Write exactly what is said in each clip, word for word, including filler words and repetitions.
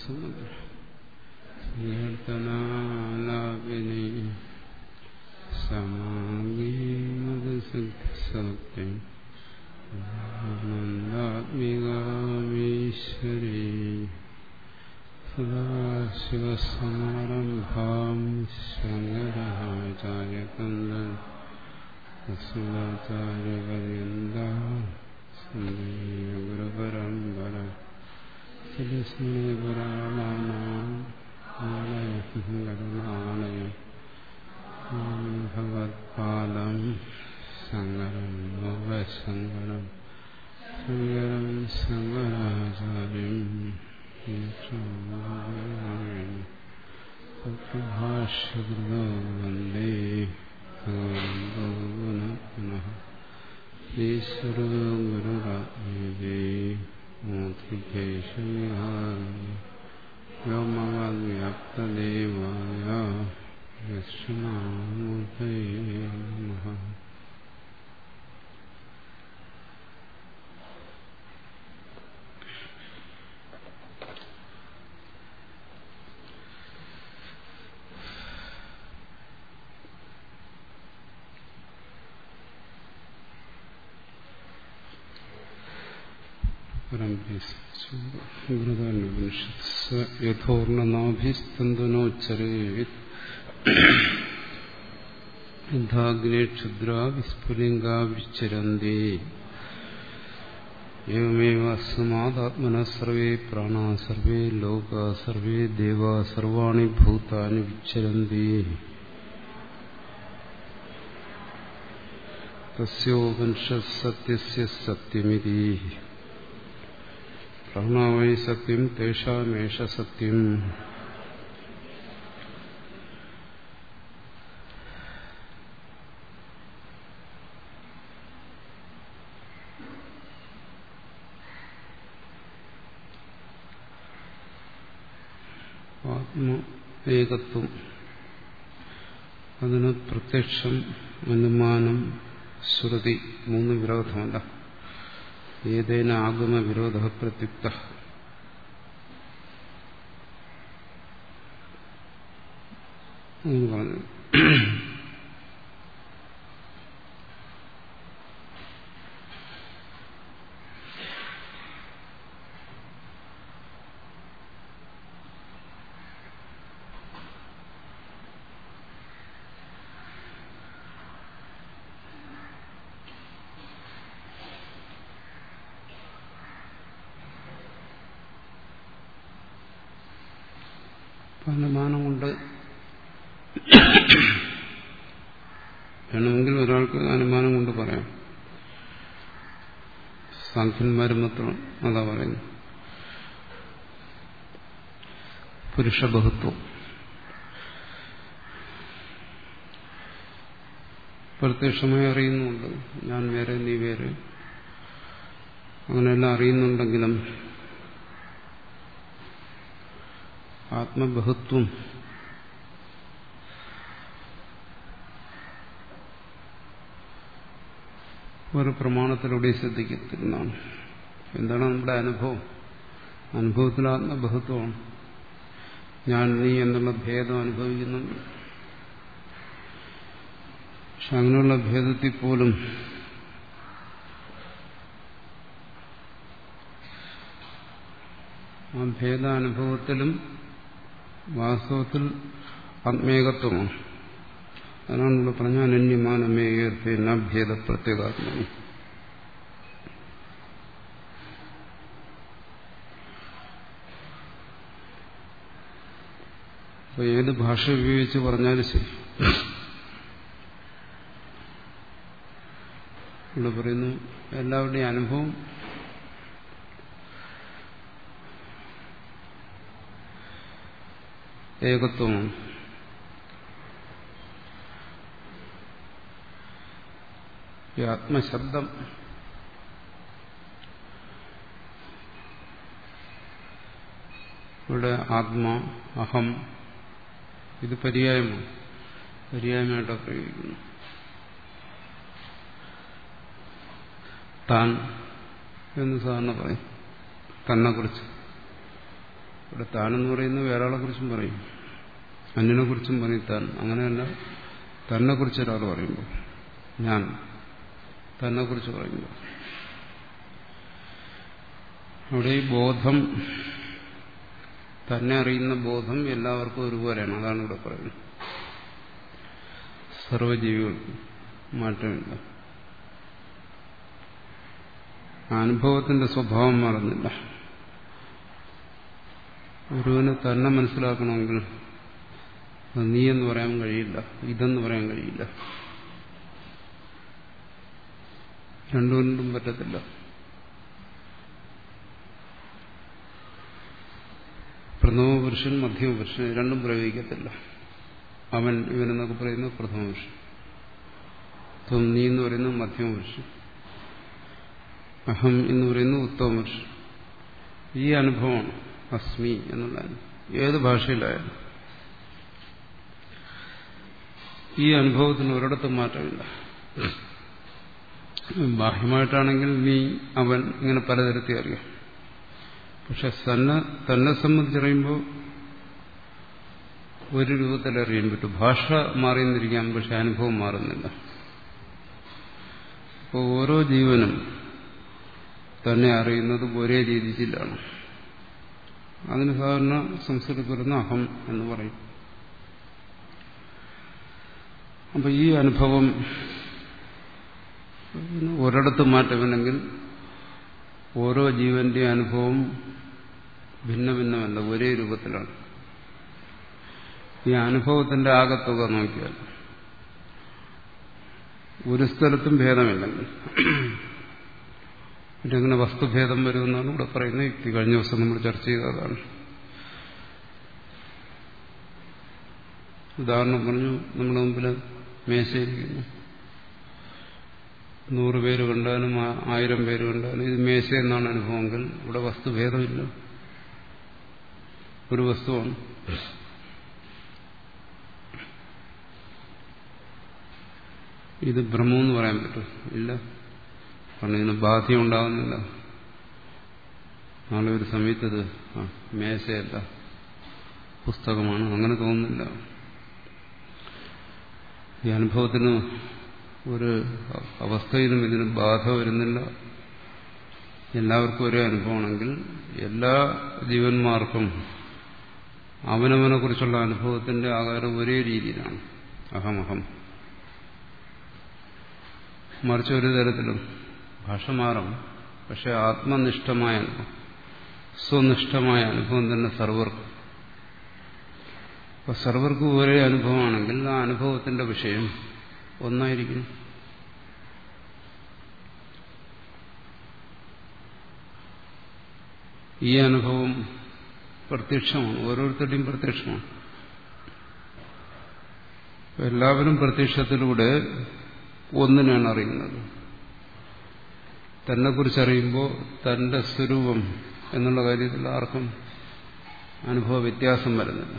കീർത്തനാലാപിനി സമാഗീമദസത്യം ആനന്ദാത്മികാമീശ്വരീ സദാശിവസമാരംഭാം ശങ്കരാചാര്യവന്ദനം അസ്മദാചാര്യപര്യന്താം വന്ദേ ഗുരുപരമ്പര ശ്രീസ്മൃതിപുരാണാനാം ആലയം കരുണാലയം ഭഗവത്പാദം ശങ്കരം ഭവശങ്കരം ശങ്കരം ശങ്കരാചാര്യം ഭാഷ്യകൃതോ വന്ദേ ഭഗവന്തോ പുനഃ ഈശ്വരോ ഗുരുരാത്മേതി മൂർത്തികേശവിഹാരി വ്യോമവദ്വ്യാപ്തദേവായ ദക്ഷിണാമൂർത്തയേ നമഃ. യഥോർണനാഭിസ്തന്തനോച്ചരേത് യഥാഗ്നേ ക്ഷുദ്രാ വിസ്ഫുലിംഗാ വിച്ചരന്തി ഏവമേവ അസ്മാദാത്മനഃ സർവേ പ്രാണാ സർവേ ലോകാ സർവേ ദേവാ സർവാണി ഭൂതാനി വിച്ചരന്തി. തസ്യോപനിഷത് സത്യസ്യ സത്യമിതി. പ്രാണാവൈ സത്യം തേഷാമേഷ സത്യം. ആത്മ ഏകത്വം, അതിന് പ്രത്യക്ഷം, അനുമാനം, ശ്രുതി മൂന്ന് വിരോധമല്ല. ഏതേന ആഗമ വിരോധ പ്രത്യുക്ത. പറഞ്ഞു അനുമാനം കൊണ്ട് വേണമെങ്കിൽ ഒരാൾക്ക് അനുമാനം കൊണ്ട് പറയാം. സാഖ്യന്മാരും മാത്രം അതാ പറയുന്നു. പുരുഷബഹുത്വം പ്രത്യക്ഷമായി അറിയുന്നുണ്ട്. ഞാൻ വേറെ, നീ വേറെ, അങ്ങനെയെല്ലാം അറിയുന്നുണ്ടെങ്കിലും ആത്മബഹുത്വം ഒരു പ്രമാണത്തിലൂടെ ശ്രദ്ധിക്കുന്നതാണ്. എന്താണ് നമ്മുടെ അനുഭവം? അനുഭവത്തിൽ ആത്മബഹുത്വമാണ്. ഞാൻ നീ എന്നുള്ള ഭേദം അനുഭവിക്കുന്നുണ്ട്. പക്ഷെ അങ്ങനെയുള്ള ഭേദത്തിൽ പോലും ആ ഭേദാനുഭവത്തിലും വാസ്തവത്തിൽ ആത്മേകത്വമാണ്. അതാണ് ഇവിടെ പറഞ്ഞ അനന്യമാനമേകേർഭേദ പ്രത്യേകാത്മനി. അപ്പൊ ഏത് ഭാഷ ഉപയോഗിച്ച് പറഞ്ഞാലും ശരി, ഇവിടെ പറയുന്നു എല്ലാവരുടെയും അനുഭവം ഏകത്വമാണ്. ഈ ആത്മശബ്ദം ഇവിടെ ആത്മാ, അഹം, ഇത് പര്യായമാണ്. പര്യായമായിട്ടാണ് പ്രയോഗിക്കുന്നു. താൻ എന്ന് സാധാരണ പറയും തന്നെ കുറിച്ച്. ഇവിടെ താനെന്ന് പറയുന്നത് വേറെ ആളെ കുറിച്ചും പറയും, അന്യനെ കുറിച്ചും പറയും താൻ. അങ്ങനെയല്ല, തന്നെ കുറിച്ച് ഒരാൾ പറയുമ്പോൾ, ഞാൻ തന്നെ കുറിച്ച് പറയുമ്പോൾ അവിടെ ഈ ബോധം, തന്നെ അറിയുന്ന ബോധം എല്ലാവർക്കും ഒരുപോലെയാണ്. അതാണ് ഇവിടെ പറയുന്നത്. സർവജീവികൾക്കും മാറ്റമില്ല. അനുഭവത്തിന്റെ സ്വഭാവം മാറുന്നില്ല. ഒരുവന് തന്നെ മനസ്സിലാക്കണമെങ്കിൽ അത് നീ എന്ന് പറയാൻ കഴിയില്ല, ഇതെന്ന് പറയാൻ കഴിയില്ല, രണ്ടുകൊണ്ടും പറ്റത്തില്ല. പ്രഥമപുരുഷൻ മധ്യമപുരുഷൻ രണ്ടും പ്രയോഗിക്കത്തില്ല. അവൻ ഇവനെന്നൊക്കെ പറയുന്നത് പ്രഥമപുരുഷൻ, ത്വം നീ എന്ന് പറയുന്നത് മധ്യമപുരുഷൻ, അഹം എന്ന് പറയുന്നത് ഉത്തമപുരുഷൻ. ഈ അനുഭവമാണ് അസ്മി എന്നുള്ളതാണ്. ഏത് ഭാഷയിലായാലും ഈ അനുഭവത്തിന് ഒരിടത്തും മാറ്റമില്ല. ബാഹ്യമായിട്ടാണെങ്കിൽ നീ അവൻ ഇങ്ങനെ പലതരത്തിൽ അറിയാം. പക്ഷെ തന്നെ തന്നെ സംബന്ധിച്ചറിയുമ്പോൾ ഒരു രൂപത്തിൽ അറിയാൻ പറ്റും. ഭാഷ മാറിയെന്നിരിക്കാം, പക്ഷെ അനുഭവം മാറുന്നില്ല. അപ്പോൾ ഓരോ ജീവനും തന്നെ അറിയുന്നത് ഒരേ രീതിയിലാണ്. അതിന് സാധാരണ സംസ്കൃതത്തിൽ വരുന്ന അഹം എന്ന് പറയും. അപ്പൊ ഈ അനുഭവം ഒരിടത്ത് മാറ്റമില്ലെങ്കിൽ ഓരോ ജീവന്റെ അനുഭവം ഭിന്ന ഭിന്നമല്ല, ഒരേ രൂപത്തിലാണ്. ഈ അനുഭവത്തിന്റെ ആകത്തുക നോക്കിയാൽ ഒരു സ്ഥലത്തും ഭേദമില്ലെങ്കിൽ പിന്നെ അങ്ങനെ വസ്തുഭേദം വരുമെന്നാണ് ഇവിടെ പറയുന്ന യുക്തി. കഴിഞ്ഞ ദിവസം നമ്മൾ ചർച്ച ചെയ്തതാണ്. ഉദാഹരണം പറഞ്ഞു, നമ്മുടെ മുമ്പിൽ മേശയിരിക്കുന്നു. നൂറ് പേര് കണ്ടാലും ആയിരം പേര് കണ്ടാലും ഇത് മേശ എന്നാണ് അനുഭവമെങ്കിൽ ഇവിടെ വസ്തുഭേദമില്ല, ഒരു വസ്തുവാണ്. ഇത് ഭ്രമമെന്ന് പറയാൻ പറ്റും? ഇല്ല, കാരണം ഇതിന് ബാധ്യം ഉണ്ടാകുന്നില്ല. നാളെ ഒരു സമയത്തത് മേശയല്ല, പുസ്തകമാണ്, അങ്ങനെ തോന്നുന്നില്ല. ഈ അനുഭവത്തിന് ഒരു അവസ്ഥയിലും ഇതിന് ബാധ വരുന്നില്ല. എല്ലാവർക്കും ഒരേ അനുഭവമാണെങ്കിൽ എല്ലാ ജീവന്മാർക്കും അവനവനെ കുറിച്ചുള്ള അനുഭവത്തിന്റെ ആകാരം ഒരേ രീതിയിലാണ്, അഹമഹം. മറിച്ച് ഒരു തരത്തിലും ഭാഷ മാറും, പക്ഷെ ആത്മനിഷ്ഠമായ അനുഭവം, സ്വനിഷ്ഠമായ അനുഭവം തന്നെ സർവർക്കും. അപ്പൊ സർവർക്കും ഒരേ അനുഭവമാണെങ്കിൽ ആ അനുഭവത്തിന്റെ വിഷയം ഒന്നായിരിക്കും. ഈ അനുഭവം പ്രത്യക്ഷമാണ്, ഓരോരുത്തരുടെയും പ്രത്യക്ഷമാണ്. എല്ലാവരും പ്രത്യക്ഷത്തിലൂടെ ഒന്നിനാണ് അറിയുന്നത്. തന്നെക്കുറിച്ചറിയുമ്പോൾ തന്റെ സ്വരൂപം എന്നുള്ള കാര്യത്തിൽ ആർക്കും അനുഭവ വ്യത്യാസം വരുന്നില്ല.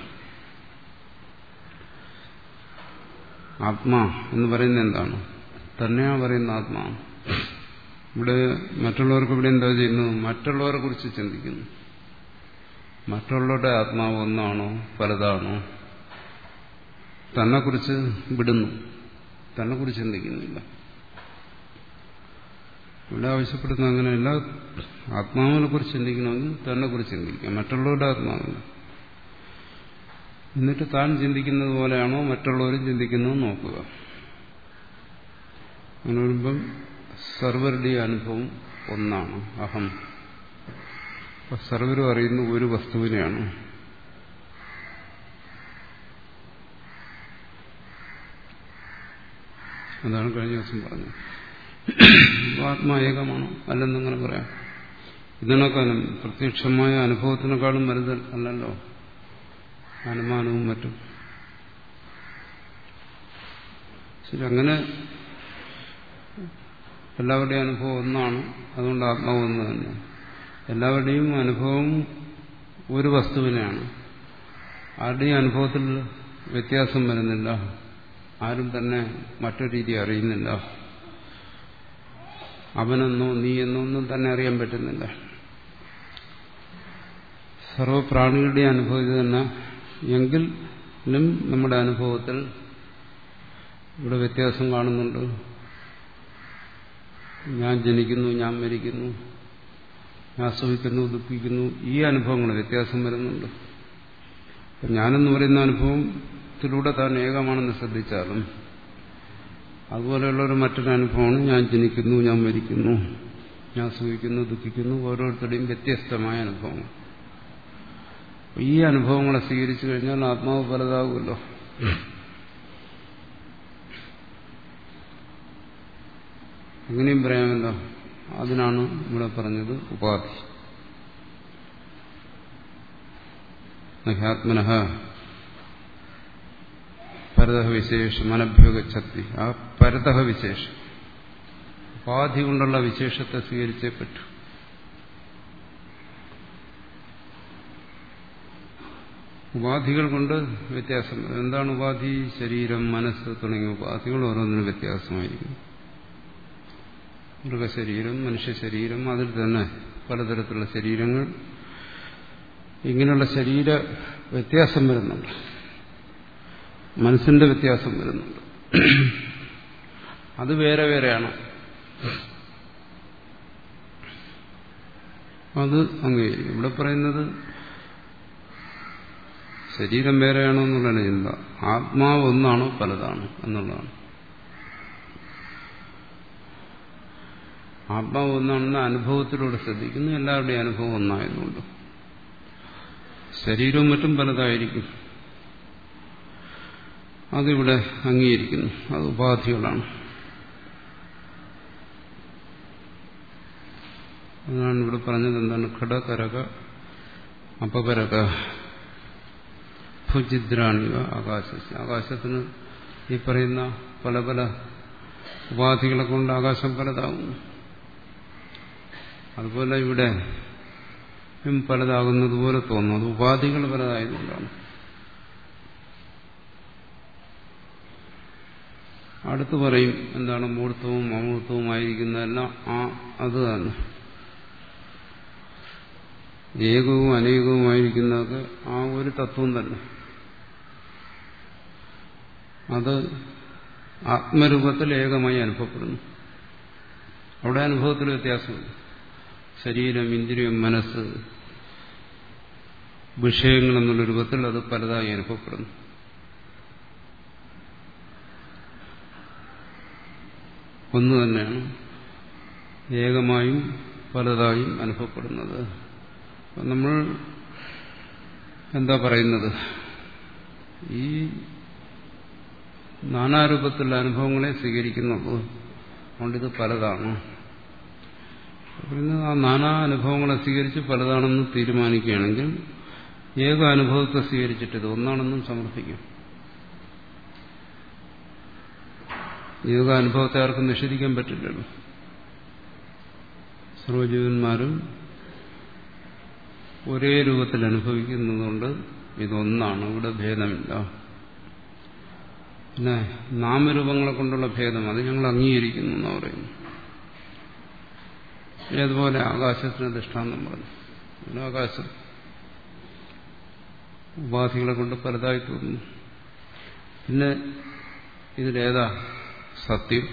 ആത്മാ എന്ന് പറയുന്നത് എന്താണ്? തന്നെയാ പറയുന്ന ആത്മാവ്. ഇവിടെ മറ്റുള്ളവർക്ക് ഇവിടെ എന്താ ചെയ്യുന്നു? മറ്റുള്ളവരെ കുറിച്ച് ചിന്തിക്കുന്നു. മറ്റുള്ളവരുടെ ആത്മാവ് ഒന്നാണോ പലതാണോ? തന്നെക്കുറിച്ച് വിടുന്നു, തന്നെക്കുറിച്ച് ചിന്തിക്കുന്നില്ല. ഇവിടെ ആവശ്യപ്പെടുന്ന അങ്ങനെയല്ല. ആത്മാവിനെ കുറിച്ച് ചിന്തിക്കണമെങ്കിൽ തന്നെ കുറിച്ച് ചിന്തിക്കാം, മറ്റുള്ളവരുടെ ആത്മാവില്ല. എന്നിട്ട് താൻ ചിന്തിക്കുന്നത് പോലെയാണോ മറ്റുള്ളവരും ചിന്തിക്കുന്നത് നോക്കുക. അങ്ങനെ വരുമ്പം സർവരുടെയും അനുഭവം ഒന്നാണ്, അഹം. അപ്പൊ സർവരും അറിയുന്ന ഒരു വസ്തുവിനെയാണ്. അതാണ് കഴിഞ്ഞ ദിവസം പറഞ്ഞത്. ആത്മാ ഏകമാണോ അല്ലെന്നങ്ങനെ പറയാം. ഇതിനേക്കാളും പ്രത്യക്ഷമായ അനുഭവത്തിനേക്കാളും വലുത് അല്ലല്ലോ അനുമാനവും മറ്റും. ശരി, അങ്ങനെ എല്ലാവരുടെയും അനുഭവം ഒന്നാണ്, അതുകൊണ്ട് ആത്മാവ് ഒന്ന് തന്നെ. എല്ലാവരുടെയും അനുഭവം ഒരു വസ്തുവിനെയാണ്. ആരുടെയും അനുഭവത്തിൽ വ്യത്യാസം വരുന്നില്ല. ആരും തന്നെ മറ്റൊരു രീതി അറിയുന്നില്ല. അവനെന്നോ നീ എന്നോ ഒന്നും തന്നെ അറിയാൻ പറ്റുന്നില്ല. സർവപ്രാണികളുടെ അനുഭവത്തിൽ തന്നെ എങ്കിലും നമ്മുടെ അനുഭവത്തിൽ ഇവിടെ വ്യത്യാസം കാണുന്നുണ്ട്. ഞാൻ ജനിക്കുന്നു, ഞാൻ മരിക്കുന്നു, ഞാൻ സുഖിക്കുന്നു, ദുഃഖിക്കുന്നു, ഈ അനുഭവങ്ങൾ വ്യത്യാസം വരുന്നുണ്ട്. ഞാനെന്ന് പറയുന്ന അനുഭവത്തിലൂടെ താൻ ഏകമാണെന്ന് ശ്രദ്ധിച്ചാലും അതുപോലെയുള്ള ഒരു മറ്റൊരു അനുഭവമാണ് ഞാൻ ജനിക്കുന്നു, ഞാൻ മരിക്കുന്നു, ഞാൻ സുഖിക്കുന്നു, ദുഃഖിക്കുന്നു, ഓരോരുത്തരുടെയും വ്യത്യസ്തമായ അനുഭവങ്ങൾ. ഈ അനുഭവങ്ങളെ സ്വീകരിച്ചു കഴിഞ്ഞാൽ ആത്മാവ് പലതാകുമല്ലോ. അങ്ങനെയും പറയാമല്ലോ. അതിനാണ് ഇവിടെ പറഞ്ഞത് ഉപാധി. ആത്മനഃ പരതഃ വിശേഷം അനഭ്യുഗച്ഛത്തി. ആ പരതഃ വിശേഷം ഉപാധി കൊണ്ടുള്ള വിശേഷത്തെ സ്വീകരിച്ചേ പറ്റൂ. ഉപാധികൾ കൊണ്ട് വ്യത്യാസം. എന്താണ് ഉപാധി? ശരീരം, മനസ്സ് തുടങ്ങിയ ഉപാധികൾ ഓരോന്നിനും വ്യത്യാസമായിരിക്കും. മൃഗശരീരം, മനുഷ്യശരീരം, അതിൽ തന്നെ പലതരത്തിലുള്ള ശരീരങ്ങൾ, ഇങ്ങനെയുള്ള ശരീര വ്യത്യാസം വരുന്നുണ്ട്. മനസ്സിന്റെ വ്യത്യാസം വരുന്നുണ്ട്. അത് വേറെ വേറെയാണ്. അത് അംഗീകരിക്കും. ഇവിടെ പറയുന്നത് ശരീരം വേറെയാണോ എന്നുള്ളതാണ് ചിന്ത. ആത്മാവ് ഒന്നാണോ പലതാണോ എന്നുള്ളതാണ്. ആത്മാവ് ഒന്നാണെന്ന് അനുഭവത്തിലൂടെ ശ്രദ്ധിക്കുന്നു. എല്ലാവരുടെയും അനുഭവം ഒന്നായതുകൊണ്ട് ശരീരവും മറ്റും പലതായിരിക്കും. അതിവിടെ അംഗീകരിക്കുന്നു. അത് ഉപാധികളാണ്. അതാണ് ഇവിടെ പറഞ്ഞത്. എന്താണ്? ഘടകരക അപകരക ഭുജിദ്രാണിക ആകാശ. ആകാശത്തിന് ഈ പറയുന്ന പല പല ഉപാധികളെ കൊണ്ട് ആകാശം പലതാകുന്നു. അതുപോലെ ഇവിടെ പലതാകുന്നതുപോലെ തോന്നുന്നു. അത് ഉപാധികൾ പലതായതുകൊണ്ടാണ്. അടുത്ത് പറയും എന്താണ്? മൂർത്തവും അമൂർത്തവുമായിരിക്കുന്നതെല്ലാം ആ അത് തന്നെ. ഏകവും അനേകവുമായിരിക്കുന്നതൊക്കെ ആ ഒരു തത്വം തന്നെ. അത് ആത്മരൂപത്തിൽ ഏകമായി അനുഭവപ്പെടുന്നു. അവിടെ അനുഭവത്തിൽ വ്യത്യാസമുണ്ട്. ശരീരം, ഇന്ദ്രിയം, മനസ്സ്, വിഷയങ്ങൾ എന്നുള്ള രൂപത്തിൽ അത് പലതായി അനുഭവപ്പെടുന്നു. ഒന്ന് തന്നെയാണ് ഏകമായും പലതായും അനുഭവപ്പെടുന്നത്. നമ്മൾ എന്താ പറയുന്നത്? ഈ നാനാരൂപത്തിലുള്ള അനുഭവങ്ങളെ സ്വീകരിക്കുന്നുള്ളൂ. അതുകൊണ്ടിത് പലതാണ്. ആ നാനാ അനുഭവങ്ങളെ സ്വീകരിച്ച് പലതാണെന്ന് തീരുമാനിക്കുകയാണെങ്കിൽ ഏക അനുഭവത്തെ സ്വീകരിച്ചിട്ട് ഇത് ഒന്നാണെന്നും സമർത്ഥിക്കും. ഏക അനുഭവത്തെ ആർക്കും നിഷേധിക്കാൻ പറ്റില്ലല്ലോ. സർവജീവന്മാരും ഒരേ രൂപത്തിൽ അനുഭവിക്കുന്നതുകൊണ്ട് ഇതൊന്നാണ്. ഇവിടെ ഭേദമില്ല. പിന്നെ നാമരൂപങ്ങളെ കൊണ്ടുള്ള ഭേദം അത് ഞങ്ങൾ അംഗീകരിക്കുന്നു എന്ന് പറയുന്നു. ഏതുപോലെ ആകാശത്തിന് ദൃഷ്ടാന്തം പറഞ്ഞു. ആകാശം ഉപാധികളെ കൊണ്ട് പലതായി തോന്നുന്നു. പിന്നെ ഇതിലേതാ സത്യം?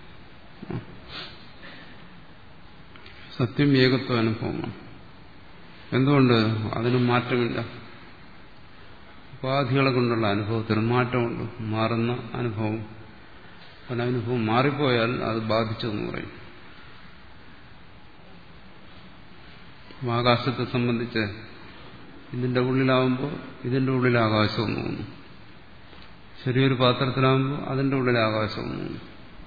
സത്യം ഏകത്വ അനുഭവമാണ്. എന്തുകൊണ്ട്? അതിന് മാറ്റമില്ല. ഉപാധികളെ കൊണ്ടുള്ള അനുഭവത്തിന് മാറ്റമുണ്ട്. മാറുന്ന അനുഭവം. പല അനുഭവം മാറിപ്പോയാൽ അത് ബാധിച്ചെന്ന് പറയും. ആകാശത്തെ സംബന്ധിച്ച് ഇതിന്റെ ഉള്ളിലാവുമ്പോൾ ഇതിന്റെ ഉള്ളിൽ ആകാശം എന്ന് തോന്നുന്നു. ചെറിയൊരു പാത്രത്തിലാവുമ്പോൾ അതിന്റെ ഉള്ളിൽ ആകാശം എന്ന് തോന്നുന്നു.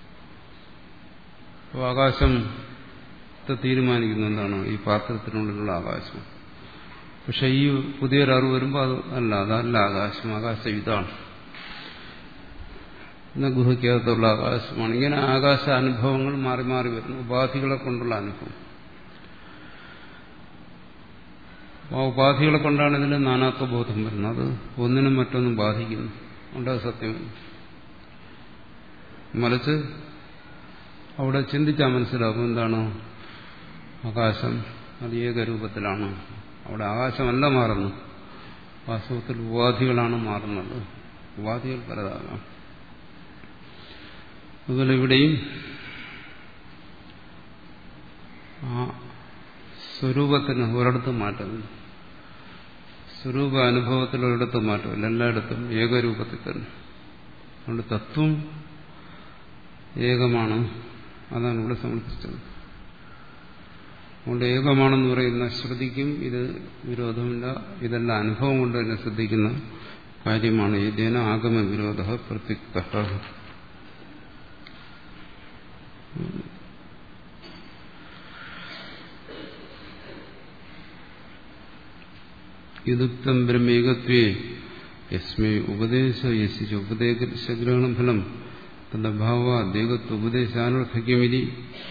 അപ്പോൾ ആകാശത്തെ തീരുമാനിക്കുന്ന എന്താണ്? ഈ പാത്രത്തിനുള്ളിലുള്ള ആകാശം. പക്ഷെ ഈ പുതിയൊരു അറിവ് വരുമ്പോൾ അത് അല്ല, അതല്ല ആകാശം. ആകാശം ഇതാണ്. എന്നാൽ ഗുഹയ്ക്കകത്തുള്ള ആകാശമാണ്. ഇങ്ങനെ ആകാശ അനുഭവങ്ങൾ മാറി മാറി വരുന്നു. ഉപാധികളെ കൊണ്ടുള്ള അനുഭവം. ആ ഉപാധികളെ കൊണ്ടാണ് ഇതിന് നാനാത്വബോധം വരുന്നത്. അത് ഒന്നിനും മറ്റൊന്നും ബാധിക്കുന്നു. അതുകൊണ്ട് സത്യമല്ല. മറിച്ച് അവിടെ ചിന്തിച്ചാൽ മനസ്സിലാക്കും എന്താണ്? ആകാശം അത് ഏകരൂപത്തിലാണ്. അവിടെ ആകാശമല്ല മാറുന്നു, വാസ്തവത്തിൽ ഉപാധികളാണ് മാറുന്നത്. ഉപാധികൾ പലതാകാം. അതുപോലെ ഇവിടെയും ആ സ്വരൂപത്തിന് ഒരിടത്തും മാറ്റമില്ല, സ്വരൂപ അനുഭവത്തിൽ ഒരിടത്തും മാറ്റമില്ല, എല്ലായിടത്തും ഏകരൂപത്തിൽ തന്നെ. അതുകൊണ്ട് തത്വം ഏകമാണ്, അതാണ് ഇവിടെ സമർപ്പിച്ചത്. അതുകൊണ്ട് ഏകമാണെന്ന് പറയുന്ന ശ്രുതിക്കും ഇത് വിരോധമില്ല. ഇതെല്ലാം അനുഭവം കൊണ്ട് തന്നെ ശ്രദ്ധിക്കുന്ന കാര്യമാണ്. ഏതേന ആഗമ വിരോധ പ്രത്യുക്ത. യുക്തം ബ്രഹ്മേകത്വേ യസ്മൈ ഉപദേശ യശിച്ച ഉപദേശഗ്രഹണം ഫലം തദ്ഭാവ ദേകത്വ ഉപദേശാനർത്ഥക്യമിതി.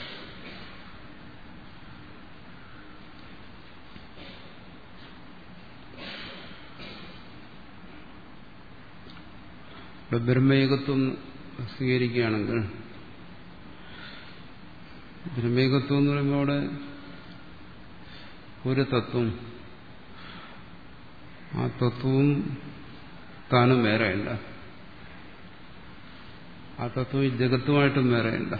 ബ്രഹ്മേകത്വം സ്വീകരിക്കുകയാണെങ്കിൽ, ബ്രഹ്മേകത്വം എന്ന് പറയുമ്പോൾ അവിടെ ഒരു തത്വം, ആ തത്വവും താനും വേറെയല്ല, ആ തത്വം ഈ ജഗത്തുമായിട്ടും വേറെയല്ല.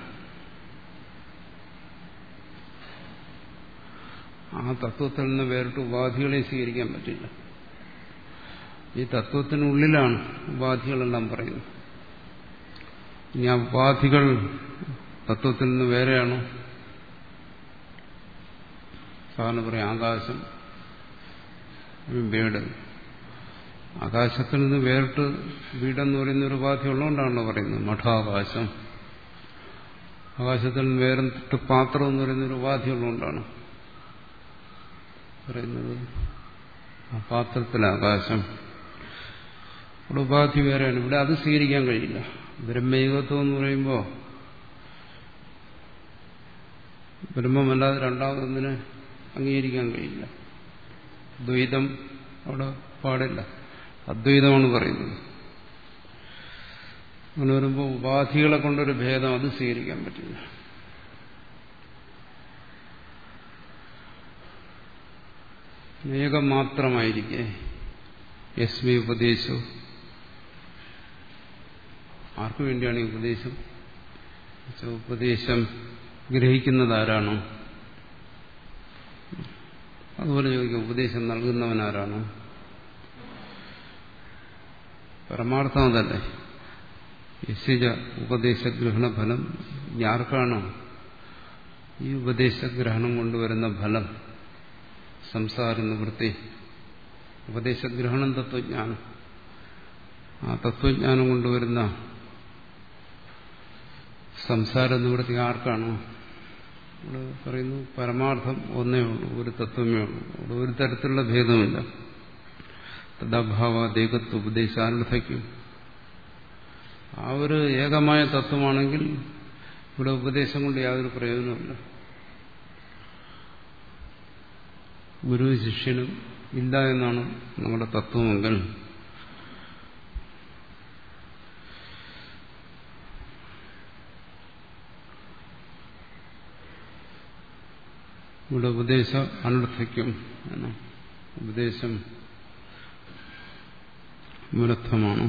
ആ തത്വത്തിൽ നിന്ന് വേറിട്ട് ഉപാധികളെ സ്വീകരിക്കാൻ പറ്റില്ല. ഈ തത്വത്തിനുള്ളിലാണ് ഉപാധികളെല്ലാം പറയുന്നത്. ഇനി ആ ഉപാധികൾ തത്വത്തിൽ നിന്ന് വേറെയാണോ? സാധാരണ പറയും ആകാശം, വീട്. ആകാശത്തിൽ നിന്ന് വേറിട്ട് വീടെന്ന് പറയുന്ന ഒരു ഉപാധി ഉള്ളതുകൊണ്ടാണല്ലോ പറയുന്നത് മഠാകാശം. ആകാശത്തിൽ നിന്ന് വേറിട്ട് പാത്രം എന്ന് പറയുന്ന ഒരു ഉപാധി ഉള്ളതുകൊണ്ടാണ് പറയുന്നത് ആ പാത്രത്തിലെ ആകാശം. ഇവിടെ ഉപാധി വേറെയാണ്. ഇവിടെ അത് സ്വീകരിക്കാൻ കഴിയില്ല. ബ്രഹ്മൈകത്വം എന്ന് പറയുമ്പോൾ ബ്രഹ്മമല്ലാതെ രണ്ടാമതൊന്നിനെ അംഗീകരിക്കാൻ കഴിയില്ല. ദ്വൈതം അവിടെ പാടില്ല, അദ്വൈതമാണ് പറയുന്നത്. അങ്ങനെ വരുമ്പോൾ ഉപാധികളെ കൊണ്ടൊരു ഭേദം അത് സ്വീകരിക്കാൻ പറ്റില്ല. ഏകം മാത്രമായിരിക്കെ യസ്മി ഉപദേശം. ആർക്കു വേണ്ടിയാണ് ഈ ഉപദേശം? ഉപദേശം ഗ്രഹിക്കുന്നത് ആരാണോ? അതുപോലെ ചോദിക്കും, ഉപദേശം നൽകുന്നവനാരാണ്? പരമാർത്ഥം അതല്ലേ. യശിജ ഉപദേശഗ്രഹണ ഫലം. ആർക്കാണോ ഈ ഉപദേശഗ്രഹണം കൊണ്ടുവരുന്ന ഫലം, സംസാര നിവൃത്തി. ഉപദേശഗ്രഹണം തത്വജ്ഞാനം. ആ തത്വജ്ഞാനം കൊണ്ടുവരുന്ന സംസാര നിവൃത്തി ആർക്കാണോ? ഇവിടെ പറയുന്നു പരമാർത്ഥം ഒന്നേ ഉള്ളൂ, ഒരു തത്വമേ ഉള്ളൂ. അവിടെ ഒരു തരത്തിലുള്ള ഭേദമില്ല. തദ്ഭാവ ദേകത്വ ഉപദേശാനർത്ഥയ്ക്കും. ആ ഒരു ഏകമായ തത്വമാണെങ്കിൽ ഇവിടെ ഉപദേശം കൊണ്ട് യാതൊരു പ്രയോജനമില്ല. ഗുരു ശിഷ്യനും ഇല്ല എന്നാണ് നമ്മുടെ തത്വമെങ്കിൽ ഇവിടെ ഉപദേശം അനർത്ഥയ്ക്കും എന്നാണ്. ഉപദേശം മൂലത്വമാണ്.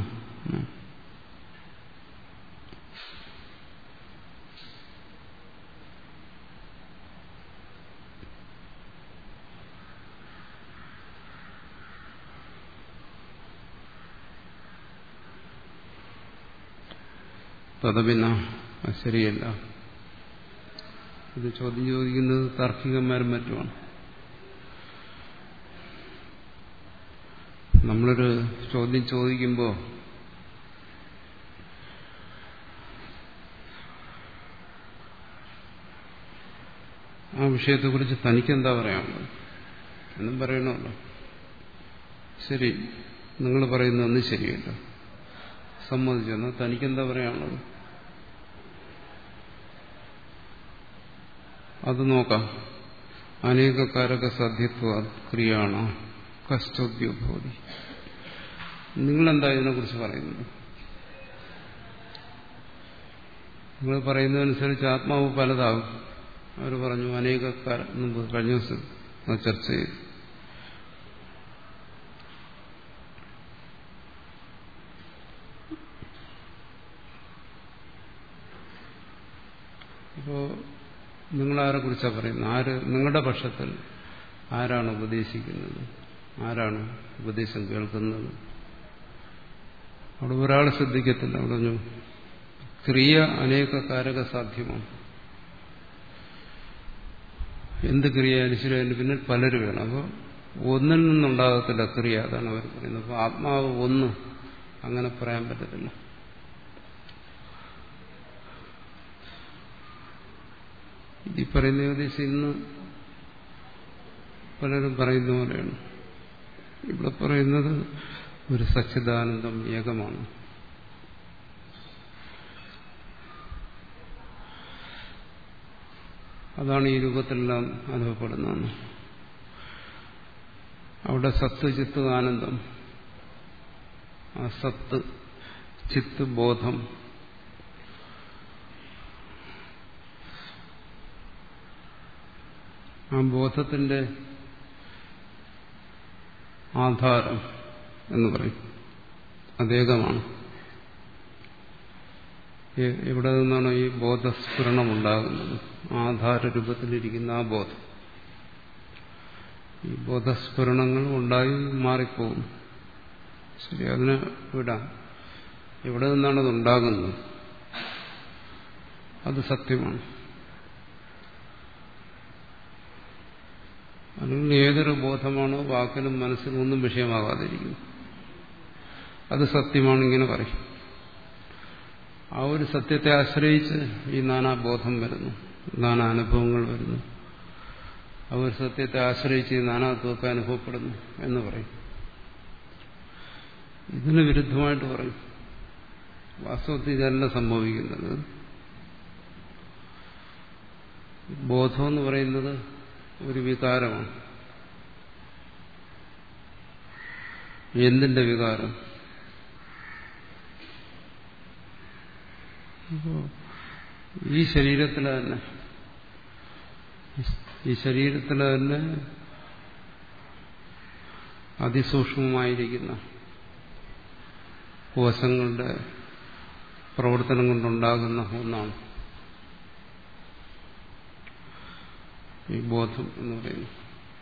തദപിന്ന ശരിയല്ല. ഇത് ചോദ്യം ചോദിക്കുന്നത് താർക്കികന്മാരും മറ്റുമാണ്. നമ്മളൊരു ചോദ്യം ചോദിക്കുമ്പോൾ ആ വിഷയത്തെക്കുറിച്ച് തനിക്കെന്താ പറയാനുള്ളത് എന്നും പറയണമല്ലോ. ശരി, നിങ്ങൾ പറയുന്നതൊന്നും ശരിയല്ല, സമ്മതിച്ചെന്നാൽ തനിക്കെന്താ പറയാനുള്ളത് അത് നോക്കാം. അനേകക്കാരക സാധ്യത്വ ക്രിയാണ് കഷ്ടോദ്യോഭവതി. നിങ്ങളെന്താ ഇതിനെക്കുറിച്ച് പറയുന്നത്? നിങ്ങൾ പറയുന്നതനുസരിച്ച് ആത്മാവ് പലതാകും. അവർ പറഞ്ഞു അനേകക്കാർ മുമ്പ് കഴിഞ്ഞ ദിവസം ചർച്ച ചെയ്തു. നിങ്ങളാരെ കുറിച്ചാണ് പറയുന്നത്? ആര് നിങ്ങളുടെ പക്ഷത്തിൽ ആരാണ് ഉപദേശിക്കുന്നത്? ആരാണ് ഉപദേശം കേൾക്കുന്നത്? അവിടെ ഒരാൾ ശ്രദ്ധിക്കത്തില്ല. അവിടെ പറഞ്ഞു ക്രിയ അനേക കാരക സാധ്യമാണ്. എന്ത് ക്രിയയായാലും ശരി അതിന് പിന്നിൽ പലരും വേണം. അപ്പോൾ ഒന്നിൽ നിന്നുണ്ടാകത്തില്ല ക്രിയ. അതാണ് അവർ പറയുന്നത്. അപ്പോൾ ആത്മാവ് ഒന്ന് അങ്ങനെ പറയാൻ പറ്റത്തില്ല. ഈ പറയുന്ന ഏകദേശം ഇന്ന് പലരും പറയുന്ന പോലെയാണ്. ഇവിടെ പറയുന്നത് ഒരു സച്ചിദാനന്ദം ഏകമാണ്. അതാണ് ഈ രൂപത്തിലെല്ലാം അനുഭവപ്പെടുന്നത്. അവിടെ സത്ത് ചിത്ത് ആനന്ദം, ആ സത്ത് ചിത്ത് ബോധം, ആ ബോധത്തിന്റെ ആധാരം എന്ന് പറയും. അതേകമാണ്. എവിടെ നിന്നാണ് ഈ ബോധസ്ഫുരണം ഉണ്ടാകുന്നത്? ആധാര രൂപത്തിലിരിക്കുന്ന ആ ബോധം. ഈ ബോധസ്ഫുരണങ്ങൾ ഉണ്ടായി മാറിപ്പോകും. ശരി, അതിനെ വിടാം. എവിടെ നിന്നാണത് ഉണ്ടാകുന്നത്? അത് സത്യമാണ്. അല്ലെങ്കിൽ ഏതൊരു ബോധമാണോ വാക്കിനും മനസ്സിനും ഒന്നും വിഷയമാകാതിരിക്കുന്നു, അത് സത്യമാണ്. ഇങ്ങനെ പറയും. ആ ഒരു സത്യത്തെ ആശ്രയിച്ച് ഈ നാനാബോധം വരുന്നു, നാനാ അനുഭവങ്ങൾ വരുന്നു. ആ ഒരു സത്യത്തെ ആശ്രയിച്ച് ഈ നാനാത്വമൊക്കെ അനുഭവപ്പെടുന്നു എന്ന് പറയും. ഇതിന് വിരുദ്ധമായിട്ട് പറയും വാസ്തവത്തിൽ ഇതല്ല സംഭവിക്കുന്നത്. ബോധം എന്ന് പറയുന്നത് ഒരു വികാരമാണ്. എന്തിന്റെ വികാരം? ഈ ശരീരത്തിലെ തന്നെ ഈ ശരീരത്തിലെ തന്നെ അതിസൂക്ഷ്മമായിരിക്കുന്ന കോശങ്ങളുടെ പ്രവർത്തനം കൊണ്ടുണ്ടാകുന്ന ഒന്നാണ് ഈ ബോധം എന്ന് പറയുന്നത്.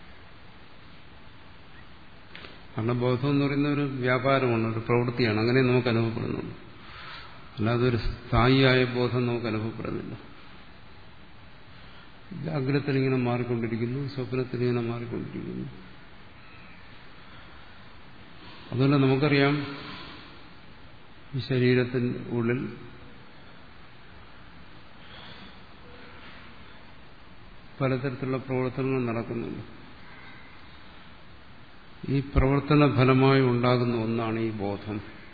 കാരണം ബോധം എന്ന് പറയുന്ന ഒരു വ്യാപാരമാണ്, ഒരു പ്രവൃത്തിയാണ്. അങ്ങനെ നമുക്ക് അനുഭവപ്പെടുന്നുണ്ട്. അല്ലാതെ ഒരു സ്ഥായിയായ ബോധം നമുക്ക് അനുഭവപ്പെടുന്നില്ല. ജാഗ്രതത്തിൽ ഇങ്ങനെ മാറിക്കൊണ്ടിരിക്കുന്നു, സ്വപ്നത്തിൽ ഇങ്ങനെ മാറിക്കൊണ്ടിരിക്കുന്നു. അതുകൊണ്ട് നമുക്കറിയാം ഈ ശരീരത്തിന് ഉള്ളിൽ പലതരത്തിലുള്ള പ്രവർത്തനങ്ങൾ നടക്കുന്നുണ്ട്. ഈ പ്രവർത്തന ഫലമായി ഉണ്ടാകുന്ന ഒന്നാണ് ഈ ബോധം.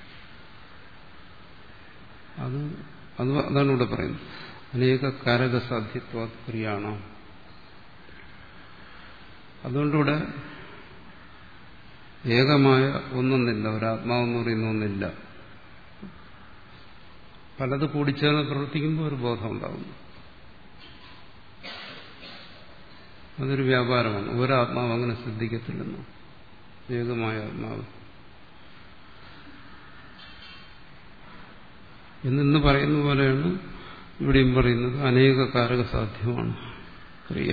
അത് അത് അതാണ് ഇവിടെ പറയുന്നത്. അനേക കാരകസാധ്യത്വ ക്രിയാണ്. അതുകൊണ്ടിവിടെ ഏകമായ ഒന്നൊന്നില്ല, ഒരാത്മാവെന്ന് പറയുന്ന ഒന്നില്ല. പലത് കൂടിച്ചേർന്ന് പ്രവർത്തിക്കുമ്പോൾ ഒരു ബോധം ഉണ്ടാകുന്നു. അതൊരു വ്യാപാരമാണ്. ഒരാത്മാവ് അങ്ങനെ ശ്രദ്ധിക്കത്തില്ലെന്ന്. ഏകമായ ആത്മാവ് എന്നിന്ന് പറയുന്ന പോലെയാണ് ഇവിടെയും പറയുന്നത്. അനേക കാരക സാധ്യമാണ് ക്രിയ.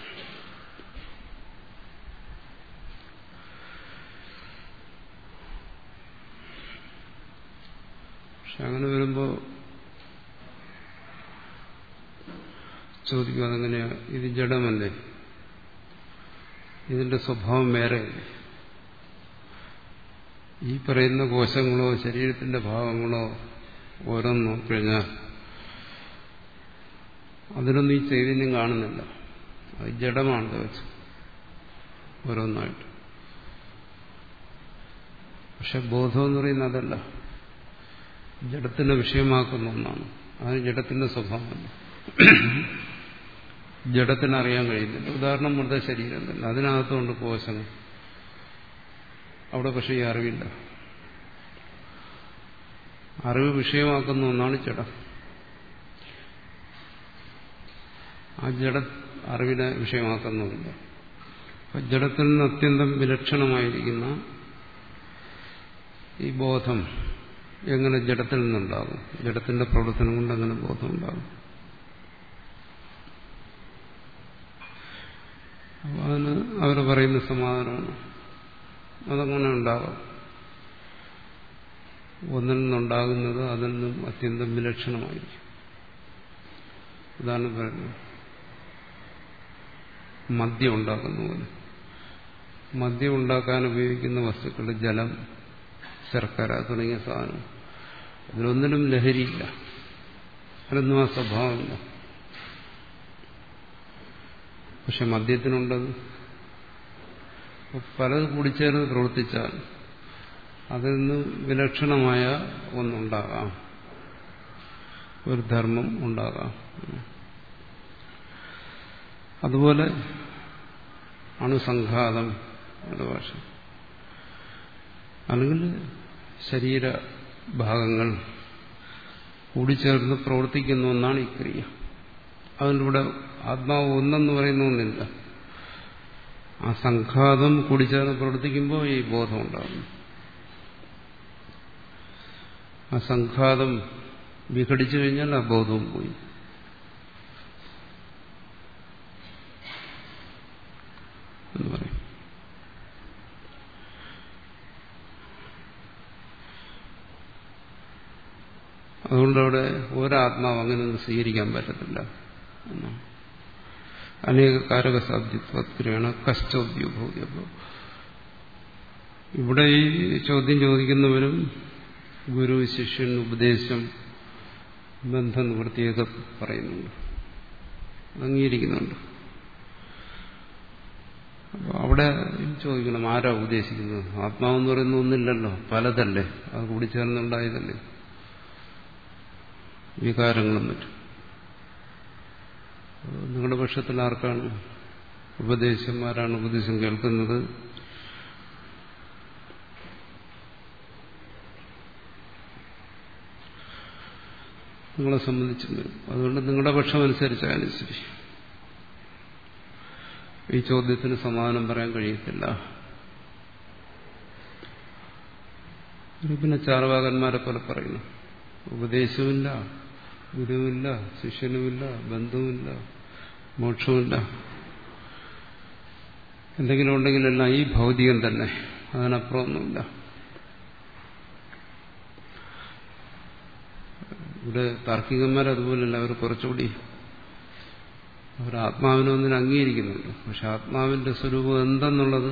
പക്ഷെ അങ്ങനെ വരുമ്പോൾ ചോദിക്കും, അതെങ്ങനെയാ? ഇത് ജഡമല്ലേ, ഇതിന്റെ സ്വഭാവം വേറെയല്ലേ? ഈ പറയുന്ന കോശങ്ങളോ ശരീരത്തിന്റെ ഭാഗങ്ങളോ ഓരോന്ന് നോക്കിക്കഴിഞ്ഞാൽ അതിലൊന്നും ഈ ചൈതന്യം കാണുന്നില്ല. അത് ജഡമാണ് വെച്ച് ഓരോന്നായിട്ട്. പക്ഷെ ബോധം എന്ന് പറയുന്നത് അതല്ല, ജഡത്തിന്റെ വിഷയമാക്കുന്ന ഒന്നാണ്. അതിന് ജഡത്തിന്റെ സ്വഭാവമല്ല, ജഡത്തിനറിയാൻ കഴിയുന്നില്ല. ഉദാഹരണം മൃതശരീരം തന്നെ, അതിനകത്തുകൊണ്ട് കോശങ്ങൾ. അവിടെ പക്ഷേ ഈ അറിവില്ല. അറിവ് വിഷയമാക്കുന്ന ഒന്നാണ് ജഡം. ആ ജഡ അറിവിനെ വിഷയമാക്കുന്നുമില്ല. അപ്പൊ ജഡത്തിൽ നിന്ന് അത്യന്തം വിലക്ഷണമായിരിക്കുന്ന ഈ ബോധം എങ്ങനെ ജഡത്തിൽ നിന്നുണ്ടാകും? ജഡത്തിന്റെ പ്രവർത്തനം കൊണ്ട് അങ്ങനെ ബോധം ഉണ്ടാകും. അപ്പോൾ അതിന് അവർ പറയുന്ന സമാധാനമാണ്. അതങ്ങനെ ഉണ്ടാകാം. ഒന്നിൽ നിന്നുണ്ടാകുന്നത് അതിൽ നിന്നും അത്യന്തം വിലക്ഷണമായിരിക്കും. ഉദാഹരണം പറയുന്നത് മദ്യം ഉണ്ടാക്കുന്ന പോലെ. മദ്യം ഉണ്ടാക്കാൻ ഉപയോഗിക്കുന്ന വസ്തുക്കൾ ജലം, ശർക്കര തുടങ്ങിയ സാധനം, അതിലൊന്നിനും ലഹരിയില്ല, അതിലൊന്നും ആ സ്വഭാവമില്ല. പക്ഷെ മദ്യത്തിനുണ്ടത്. പലത് കൂടിച്ചേർന്ന് പ്രവർത്തിച്ചാൽ അതിൽ നിന്ന് വിലക്ഷണമായ ഒന്നുണ്ടാകാം, ഒരു ധർമ്മം ഉണ്ടാകാം. അതുപോലെ അണുസംഘാതം ഭാഷ, അല്ലെങ്കിൽ ശരീരഭാഗങ്ങൾ കൂടിച്ചേർന്ന് പ്രവർത്തിക്കുന്ന ഒന്നാണ് ഈ ക്രിയ. അതിലൂടെ ആത്മാവ് ഒന്നെന്ന് പറയുന്ന ഒന്നില്ല. ആ സംഘാതം കൂടിച്ചേർന്ന് പ്രവർത്തിക്കുമ്പോൾ ഈ ബോധം ഉണ്ടാകുന്നു. ആ സംഘാതം വിഘടിച്ചു കഴിഞ്ഞാൽ ആ ബോധവും പോയി. എന്ന് പറയും. അതുകൊണ്ടവിടെ ഒരാത്മാവ് അങ്ങനെയൊന്നും സ്വീകരിക്കാൻ പറ്റത്തില്ല. അനേക കാരക സാധ്യത്വത്തിലാണ് കശ്ചോദ്യോഭൂതി. ഇവിടെ ഈ ചോദ്യം ചോദിക്കുന്നവരും ഗുരു ശിഷ്യൻ ഉപദേശം ബന്ധം നിവൃത്തിയൊക്കെ പറയുന്നുണ്ട്, അംഗീകരിക്കുന്നുണ്ട്. അപ്പോൾ അവിടെ ചോദിക്കണം, ആരാ ഉപദേശിക്കുന്നത്? ആത്മാവെന്ന് പറയുന്ന ഒന്നില്ലല്ലോ, പലതല്ലേ, അത് കൂടി ചേർന്നുണ്ടായതല്ലേ വികാരങ്ങളും മറ്റും. നിങ്ങളുടെ പക്ഷത്തിൽ ആർക്കാണ് ഉപദേശം? ആരാണ് ഉപദേശം കേൾക്കുന്നത്? നിങ്ങളെ സംബന്ധിച്ചും വരും. അതുകൊണ്ട് നിങ്ങളുടെ പക്ഷം അനുസരിച്ചായാലും ശരി ഈ ചോദ്യത്തിന് സമാധാനം പറയാൻ കഴിയത്തില്ല. പിന്നെ ചാർവാകന്മാരെ പോലെ പറയുന്നു, ഉപദേശവുമില്ല, ഗുരുവില്ല, ശിഷ്യനുമില്ല, ബന്ധവുമില്ല, മോക്ഷവുമില്ല. എന്തെങ്കിലും ഉണ്ടെങ്കിലെല്ലാം ഈ ഭൗതികം തന്നെ, അതിനപ്പുറമൊന്നുമില്ല. ഇവിടെ താർക്കികന്മാരതുപോലല്ല. അവർ കുറച്ചുകൂടി അവർ ആത്മാവിനെ ഒന്നിനെ അംഗീകരിക്കുന്നുണ്ട്. പക്ഷെ ആത്മാവിന്റെ സ്വരൂപം എന്തെന്നുള്ളത്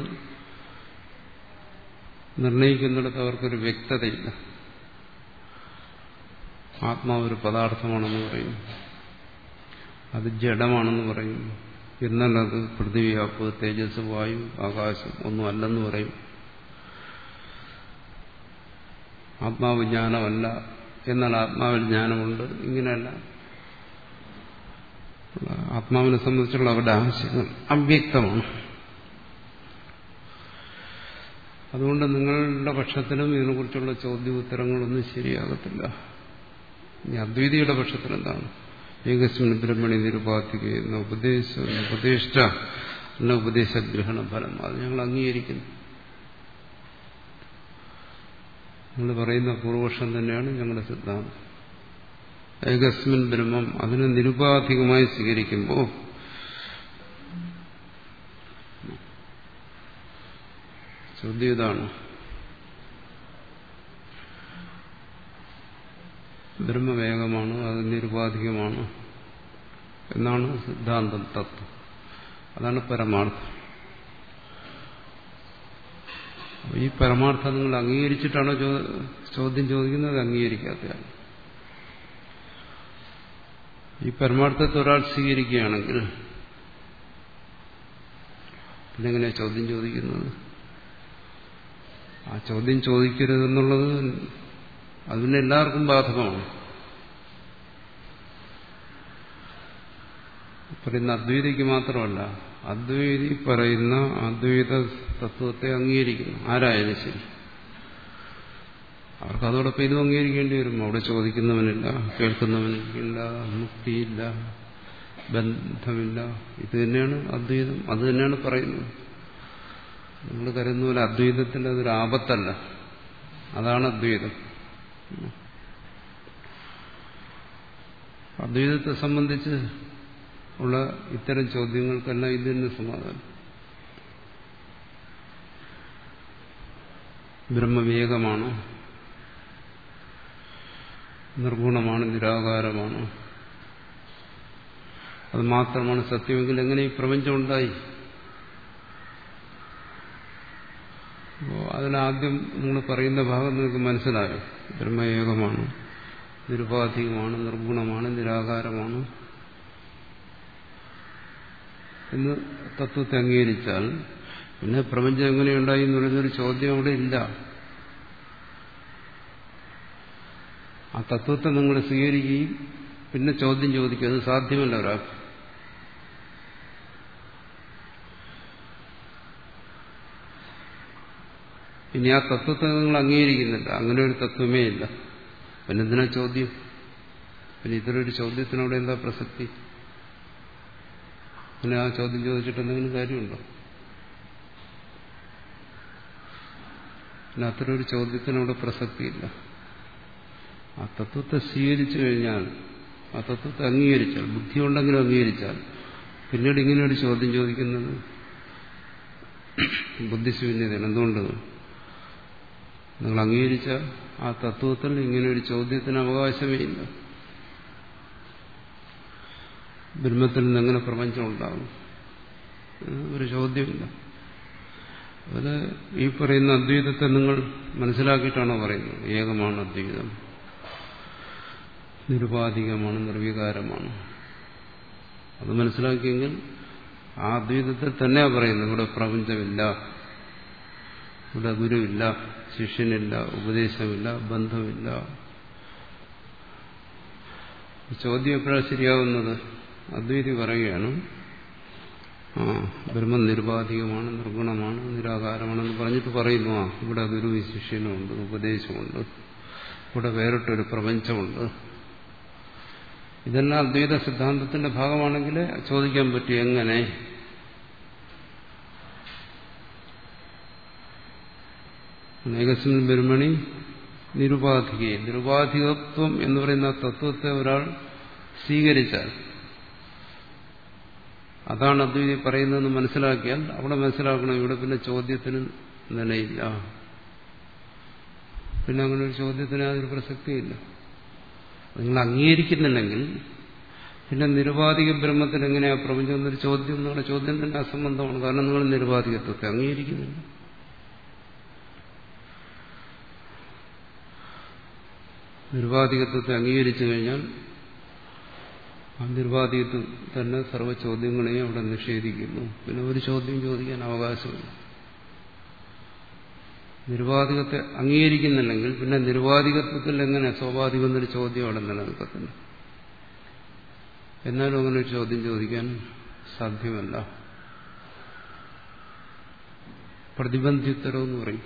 നിർണയിക്കുന്നിടത്ത് അവർക്കൊരു വ്യക്തതയില്ല. ആത്മാവൊരു പദാർത്ഥമാണെന്ന് പറയും, അത് ജഡമാണെന്ന് പറയും, എന്നാൽ അത് പൃഥ്വി, ആപ്പ്, തേജസ്, വായു, ആകാശം ഒന്നും അല്ലെന്ന് പറയും. ആത്മാവ് ജ്ഞാനമല്ല, എന്നാൽ ആത്മാവിൽ ജ്ഞാനമുണ്ട്. ഇങ്ങനെയല്ല ആത്മാവിനെ സംബന്ധിച്ചുള്ള അവരുടെ ആശയങ്ങൾ അവ്യക്തമാണ്. അതുകൊണ്ട് നിങ്ങളുടെ പക്ഷത്തിലും ഇതിനെക്കുറിച്ചുള്ള ചോദ്യോത്തരങ്ങളൊന്നും ശരിയാകത്തില്ല. ഇനി അദ്വൈതിയുടെ പക്ഷത്തിൽ എന്താണ്? ഏകസ്മിൻ ബ്രഹ്മണി നിരുപാധിക്കുന്ന ഉപദേശം ഉപദേഷ്ട എന്ന ഉപദേശഗ്രഹണ ഫലം, അത് ഞങ്ങൾ അംഗീകരിക്കുന്നു. നിങ്ങൾ പറയുന്ന പൂർവപക്ഷം തന്നെയാണ് ഞങ്ങളുടെ സിദ്ധാന്തം. ഏകസ്മിൻ ബ്രഹ്മം അതിനെ നിരുപാധികമായി സ്വീകരിക്കുമ്പോൾ ചോദ്യം ഇതാണ്, ബ്രഹ്മവേഗമാണ്, അത് നിരുപാധികമാണ് എന്നാണ് സിദ്ധാന്തം, തത്വം. അതാണ് പരമാർത്ഥം. ഈ പരമാർത്ഥം നിങ്ങൾ അംഗീകരിച്ചിട്ടാണോ ചോദ്യം ചോദിക്കുന്നത്? അംഗീകരിക്കാത്തതാണ്. ഈ പരമാർത്ഥത്തെ ഒരാൾ സ്വീകരിക്കുകയാണെങ്കിൽ പിന്നെങ്ങനെയാ ചോദ്യം ചോദിക്കുന്നത്? ആ ചോദ്യം ചോദിക്കരുതെന്നുള്ളത് അതിന് എല്ലാവർക്കും ബാധകമാണ്. പറയുന്ന അദ്വൈതിക്ക് മാത്രമല്ല, അദ്വൈതി പറയുന്ന അദ്വൈത തത്വത്തെ അംഗീകരിക്കുന്നു ആരായാലും ശരി. അവർക്ക് അതോടൊപ്പം ഇതും അംഗീകരിക്കേണ്ടി വരും. അവിടെ ചോദിക്കുന്നവനില്ല, കേൾക്കുന്നവനില്ല, മുക്തിയില്ല, ബന്ധമില്ല. ഇത് തന്നെയാണ് അദ്വൈതം, അത് തന്നെയാണ് പറയുന്നത്. നിങ്ങൾ കരുതുന്ന പോലെ അദ്വൈതത്തിൽ അതൊരു ആപത്തല്ല, അതാണ് അദ്വൈതം. അദ്വൈതത്തെ സംബന്ധിച്ച് ഉള്ള ഇത്തരം ചോദ്യങ്ങൾക്കെല്ലാം ഇത് തന്നെ സമാധാനം. ബ്രഹ്മവേകമാണ്, നിർഗുണമാണ്, നിരാകാരമാണ്, അത് മാത്രമാണ് സത്യമെങ്കിൽ എങ്ങനെ ഈ പ്രപഞ്ചം ഉണ്ടായി? അപ്പോൾ അതിനാദ്യം നിങ്ങൾ പറയുന്ന ഭാഗം നിങ്ങൾക്ക് മനസ്സിലായോ? ബ്രഹ്മേകമാണ്, നിരുപാധികമാണ്, നിർഗുണമാണ്, നിരാകാരമാണ് എന്ന് തത്വത്തെ അംഗീകരിച്ചാൽ പിന്നെ പ്രപഞ്ചം എങ്ങനെയുണ്ടായി എന്ന് പറയുന്നൊരു ചോദ്യം അവിടെ ഇല്ല. ആ തത്വത്തെ നിങ്ങൾ സ്വീകരിക്കുകയും പിന്നെ ചോദ്യം ചോദിക്കുക, അത് സാധ്യമല്ല ഒരാൾക്ക്. ഇനി ആ തത്വത്തെ നിങ്ങൾ അംഗീകരിക്കുന്നില്ല, അങ്ങനെ ഒരു തത്വമേ ഇല്ല, പിന്നെ എന്തിനാ ചോദ്യം? പിന്നെ ഇത്തരൊരു ചോദ്യത്തിനവിടെ എന്താ പ്രസക്തി? പിന്നെ ആ ചോദ്യം ചോദിച്ചിട്ട് എന്തെങ്കിലും കാര്യമുണ്ടോ? പിന്നെ അത്തരൊരു ചോദ്യത്തിനവിടെ പ്രസക്തിയില്ല. ആ തത്വത്തെ സ്വീകരിച്ചു കഴിഞ്ഞാൽ, ആ തത്വത്തെ അംഗീകരിച്ചാൽ, ബുദ്ധി ഉണ്ടെങ്കിലും അംഗീകരിച്ചാൽ, പിന്നീട് ഇങ്ങനെയൊരു ചോദ്യം ചോദിക്കുന്നത് ബുദ്ധിശൂന്യതയാണ്. എന്തുകൊണ്ട്? നിങ്ങൾ അംഗീകരിച്ച ആ തത്വത്തിൽ ഇങ്ങനെയൊരു ചോദ്യത്തിന് അവകാശമേ ഇല്ല. ബ്രഹ്മത്തിൽ നിന്ന് എങ്ങനെ പ്രപഞ്ചം ഉണ്ടാകും? ഒരു ചോദ്യമില്ല. അത് ഈ പറയുന്ന അദ്വൈതത്തെ നിങ്ങൾ മനസ്സിലാക്കിയിട്ടാണോ പറയുന്നത്? ഏകമാണ് അദ്വൈതം, നിരുപാധികമാണ്, നിർവികാരമാണ്. അത് മനസ്സിലാക്കിയെങ്കിൽ ആ അദ്വൈതത്തിൽ തന്നെയാ പറയുന്നത് ഇവിടെ പ്രപഞ്ചമില്ല, ഇവിടെ ഗുരുവില്ല, ശിഷ്യനില്ല, ഉപദേശമില്ല, ബന്ധമില്ല. ചോദ്യം എപ്പോഴാണ് ശരിയാവുന്നത്? അദ്വൈതി പറയുകയാണ് ആ ബ്രഹ്മം നിരുപാധികമാണ്, നിർഗുണമാണ്, നിരാകാരമാണെന്ന് പറഞ്ഞിട്ട് പറയുന്നു ആ ഇവിടെ ഗുരു ശിഷ്യനുമുണ്ട്, ഉപദേശമുണ്ട്, ഇവിടെ വേറിട്ടൊരു പ്രപഞ്ചമുണ്ട്. ഇതെല്ലാം അദ്വൈത സിദ്ധാന്തത്തിന്റെ ഭാഗമാണെങ്കിൽ ചോദിക്കാൻ പറ്റും എങ്ങനെ? ഏകസ്മിൻ ബ്രഹ്മണി നിരുപാധികേ, നിരുപാധികത്വം എന്ന് പറയുന്ന തത്വത്തെ ഒരാൾ സ്വീകരിച്ചാൽ, അതാണ് അദ്വൈതി പറയുന്നതെന്ന് മനസ്സിലാക്കിയാൽ അവിടെ മനസ്സിലാക്കണം ഇവിടെ പിന്നെ ചോദ്യത്തിന് നിലയില്ല, പിന്നെ അങ്ങനെ ഒരു ചോദ്യത്തിന് യാതൊരു പ്രസക്തിയില്ല. നിങ്ങൾ അംഗീകരിക്കുന്നില്ലെങ്കിൽ പിന്നെ നിരുപാധിക ബ്രഹ്മത്തിൽ എങ്ങനെയാ പ്രപഞ്ചം എന്നൊരു ചോദ്യം, നിങ്ങളുടെ ചോദ്യം തന്നെ അസംബന്ധമാണ്. കാരണം നിങ്ങൾ നിരുപാധികത്വത്തെ അംഗീകരിക്കുന്നില്ല. നിരുപാധികത്വത്തെ അംഗീകരിച്ചു കഴിഞ്ഞാൽ ആ നിരുപാധികത്വം തന്നെ സർവ്വ ചോദ്യങ്ങളെയും അവിടെ നിഷേധിക്കുന്നു. പിന്നെ ഒരു ചോദ്യം ചോദിക്കാൻ അവകാശമില്ല. നിരുപാധികത്തെ അംഗീകരിക്കുന്നില്ലെങ്കിൽ പിന്നെ നിരുപാധികത്വത്തിൽ എങ്ങനെ സ്വാഭാവികം എന്നൊരു ചോദ്യം അവിടെ നിലനിൽക്കത്തില്ല. എന്നാലും അങ്ങനെ ഒരു ചോദ്യം ചോദിക്കാൻ സാധ്യമല്ല. പ്രതിബന്ധിത്തരം എന്ന് പറയും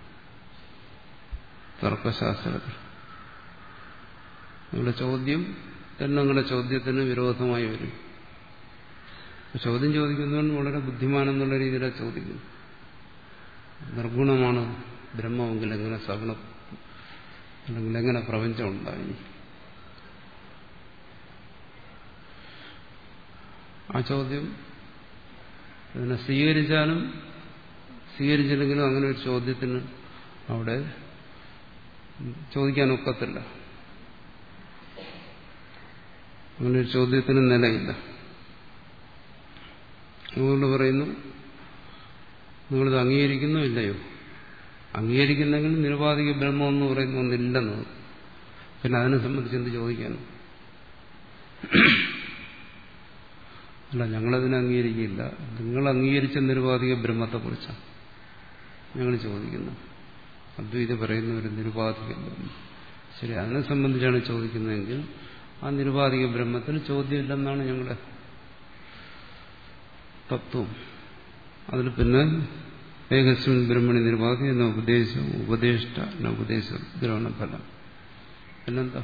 തർക്കശാസ്ത്രത്തിൽ. നിങ്ങളുടെ ചോദ്യം തന്നെ നിങ്ങളുടെ ചോദ്യത്തിന് വിരോധമായി വരും. ചോദ്യം ചോദിക്കുന്നവൻ വളരെ ബുദ്ധിമാനെന്നുള്ള രീതിയിലാണ് ചോദിക്കുന്നത്. നിർഗുണമാണ് ബ്രഹ്മമെങ്കിൽ എങ്ങനെ സഗുണം, അല്ലെങ്കിൽ എങ്ങനെ പ്രപഞ്ചം ഉണ്ടായി? ആ ചോദ്യം അതിനെ സ്വീകരിച്ചാലും സ്വീകരിച്ചില്ലെങ്കിലും അങ്ങനെ ഒരു ചോദ്യത്തിന് അവിടെ ചോദിക്കാൻ ഒക്കത്തില്ല. അങ്ങനെ ഒരു ചോദ്യത്തിന് നിലയില്ല. അതുകൊണ്ട് പറയുന്നു നിങ്ങളിത് അംഗീകരിക്കുന്നോ ഇല്ലയോ? അംഗീകരിക്കുന്നെങ്കിൽ നിരുപാധിക ബ്രഹ്മം എന്ന് പറയുന്ന ഒന്നില്ലെന്ന്, പിന്നെ അതിനെ സംബന്ധിച്ച് എന്ത് ചോദിക്കാനും? അല്ല, ഞങ്ങളതിനെ അംഗീകരിക്കില്ല. നിങ്ങൾ അംഗീകരിച്ച നിരുപാധിക ബ്രഹ്മത്തെക്കുറിച്ചാണ് ഞങ്ങൾ ചോദിക്കുന്നു. അദ്വൈത പറയുന്ന ഒരു നിരുപാധിക ബ്രഹ്മം, ശരി, അതിനെ സംബന്ധിച്ചാണ് ചോദിക്കുന്നതെങ്കിൽ ആ നിരുപാധിക ബ്രഹ്മത്തിൽ ചോദ്യമില്ലെന്നാണ് ഞങ്ങളുടെ തത്വം. അതിൽ പിന്നെ ഏകസ്മിൻ ബ്രഹ്മണി നിരുപാധി എന്ന ഉപദേശം, ഉപദേഷ്ട എന്ന ഉപദേശം, ഗ്രഹണ ഫലം. പിന്നെന്താ?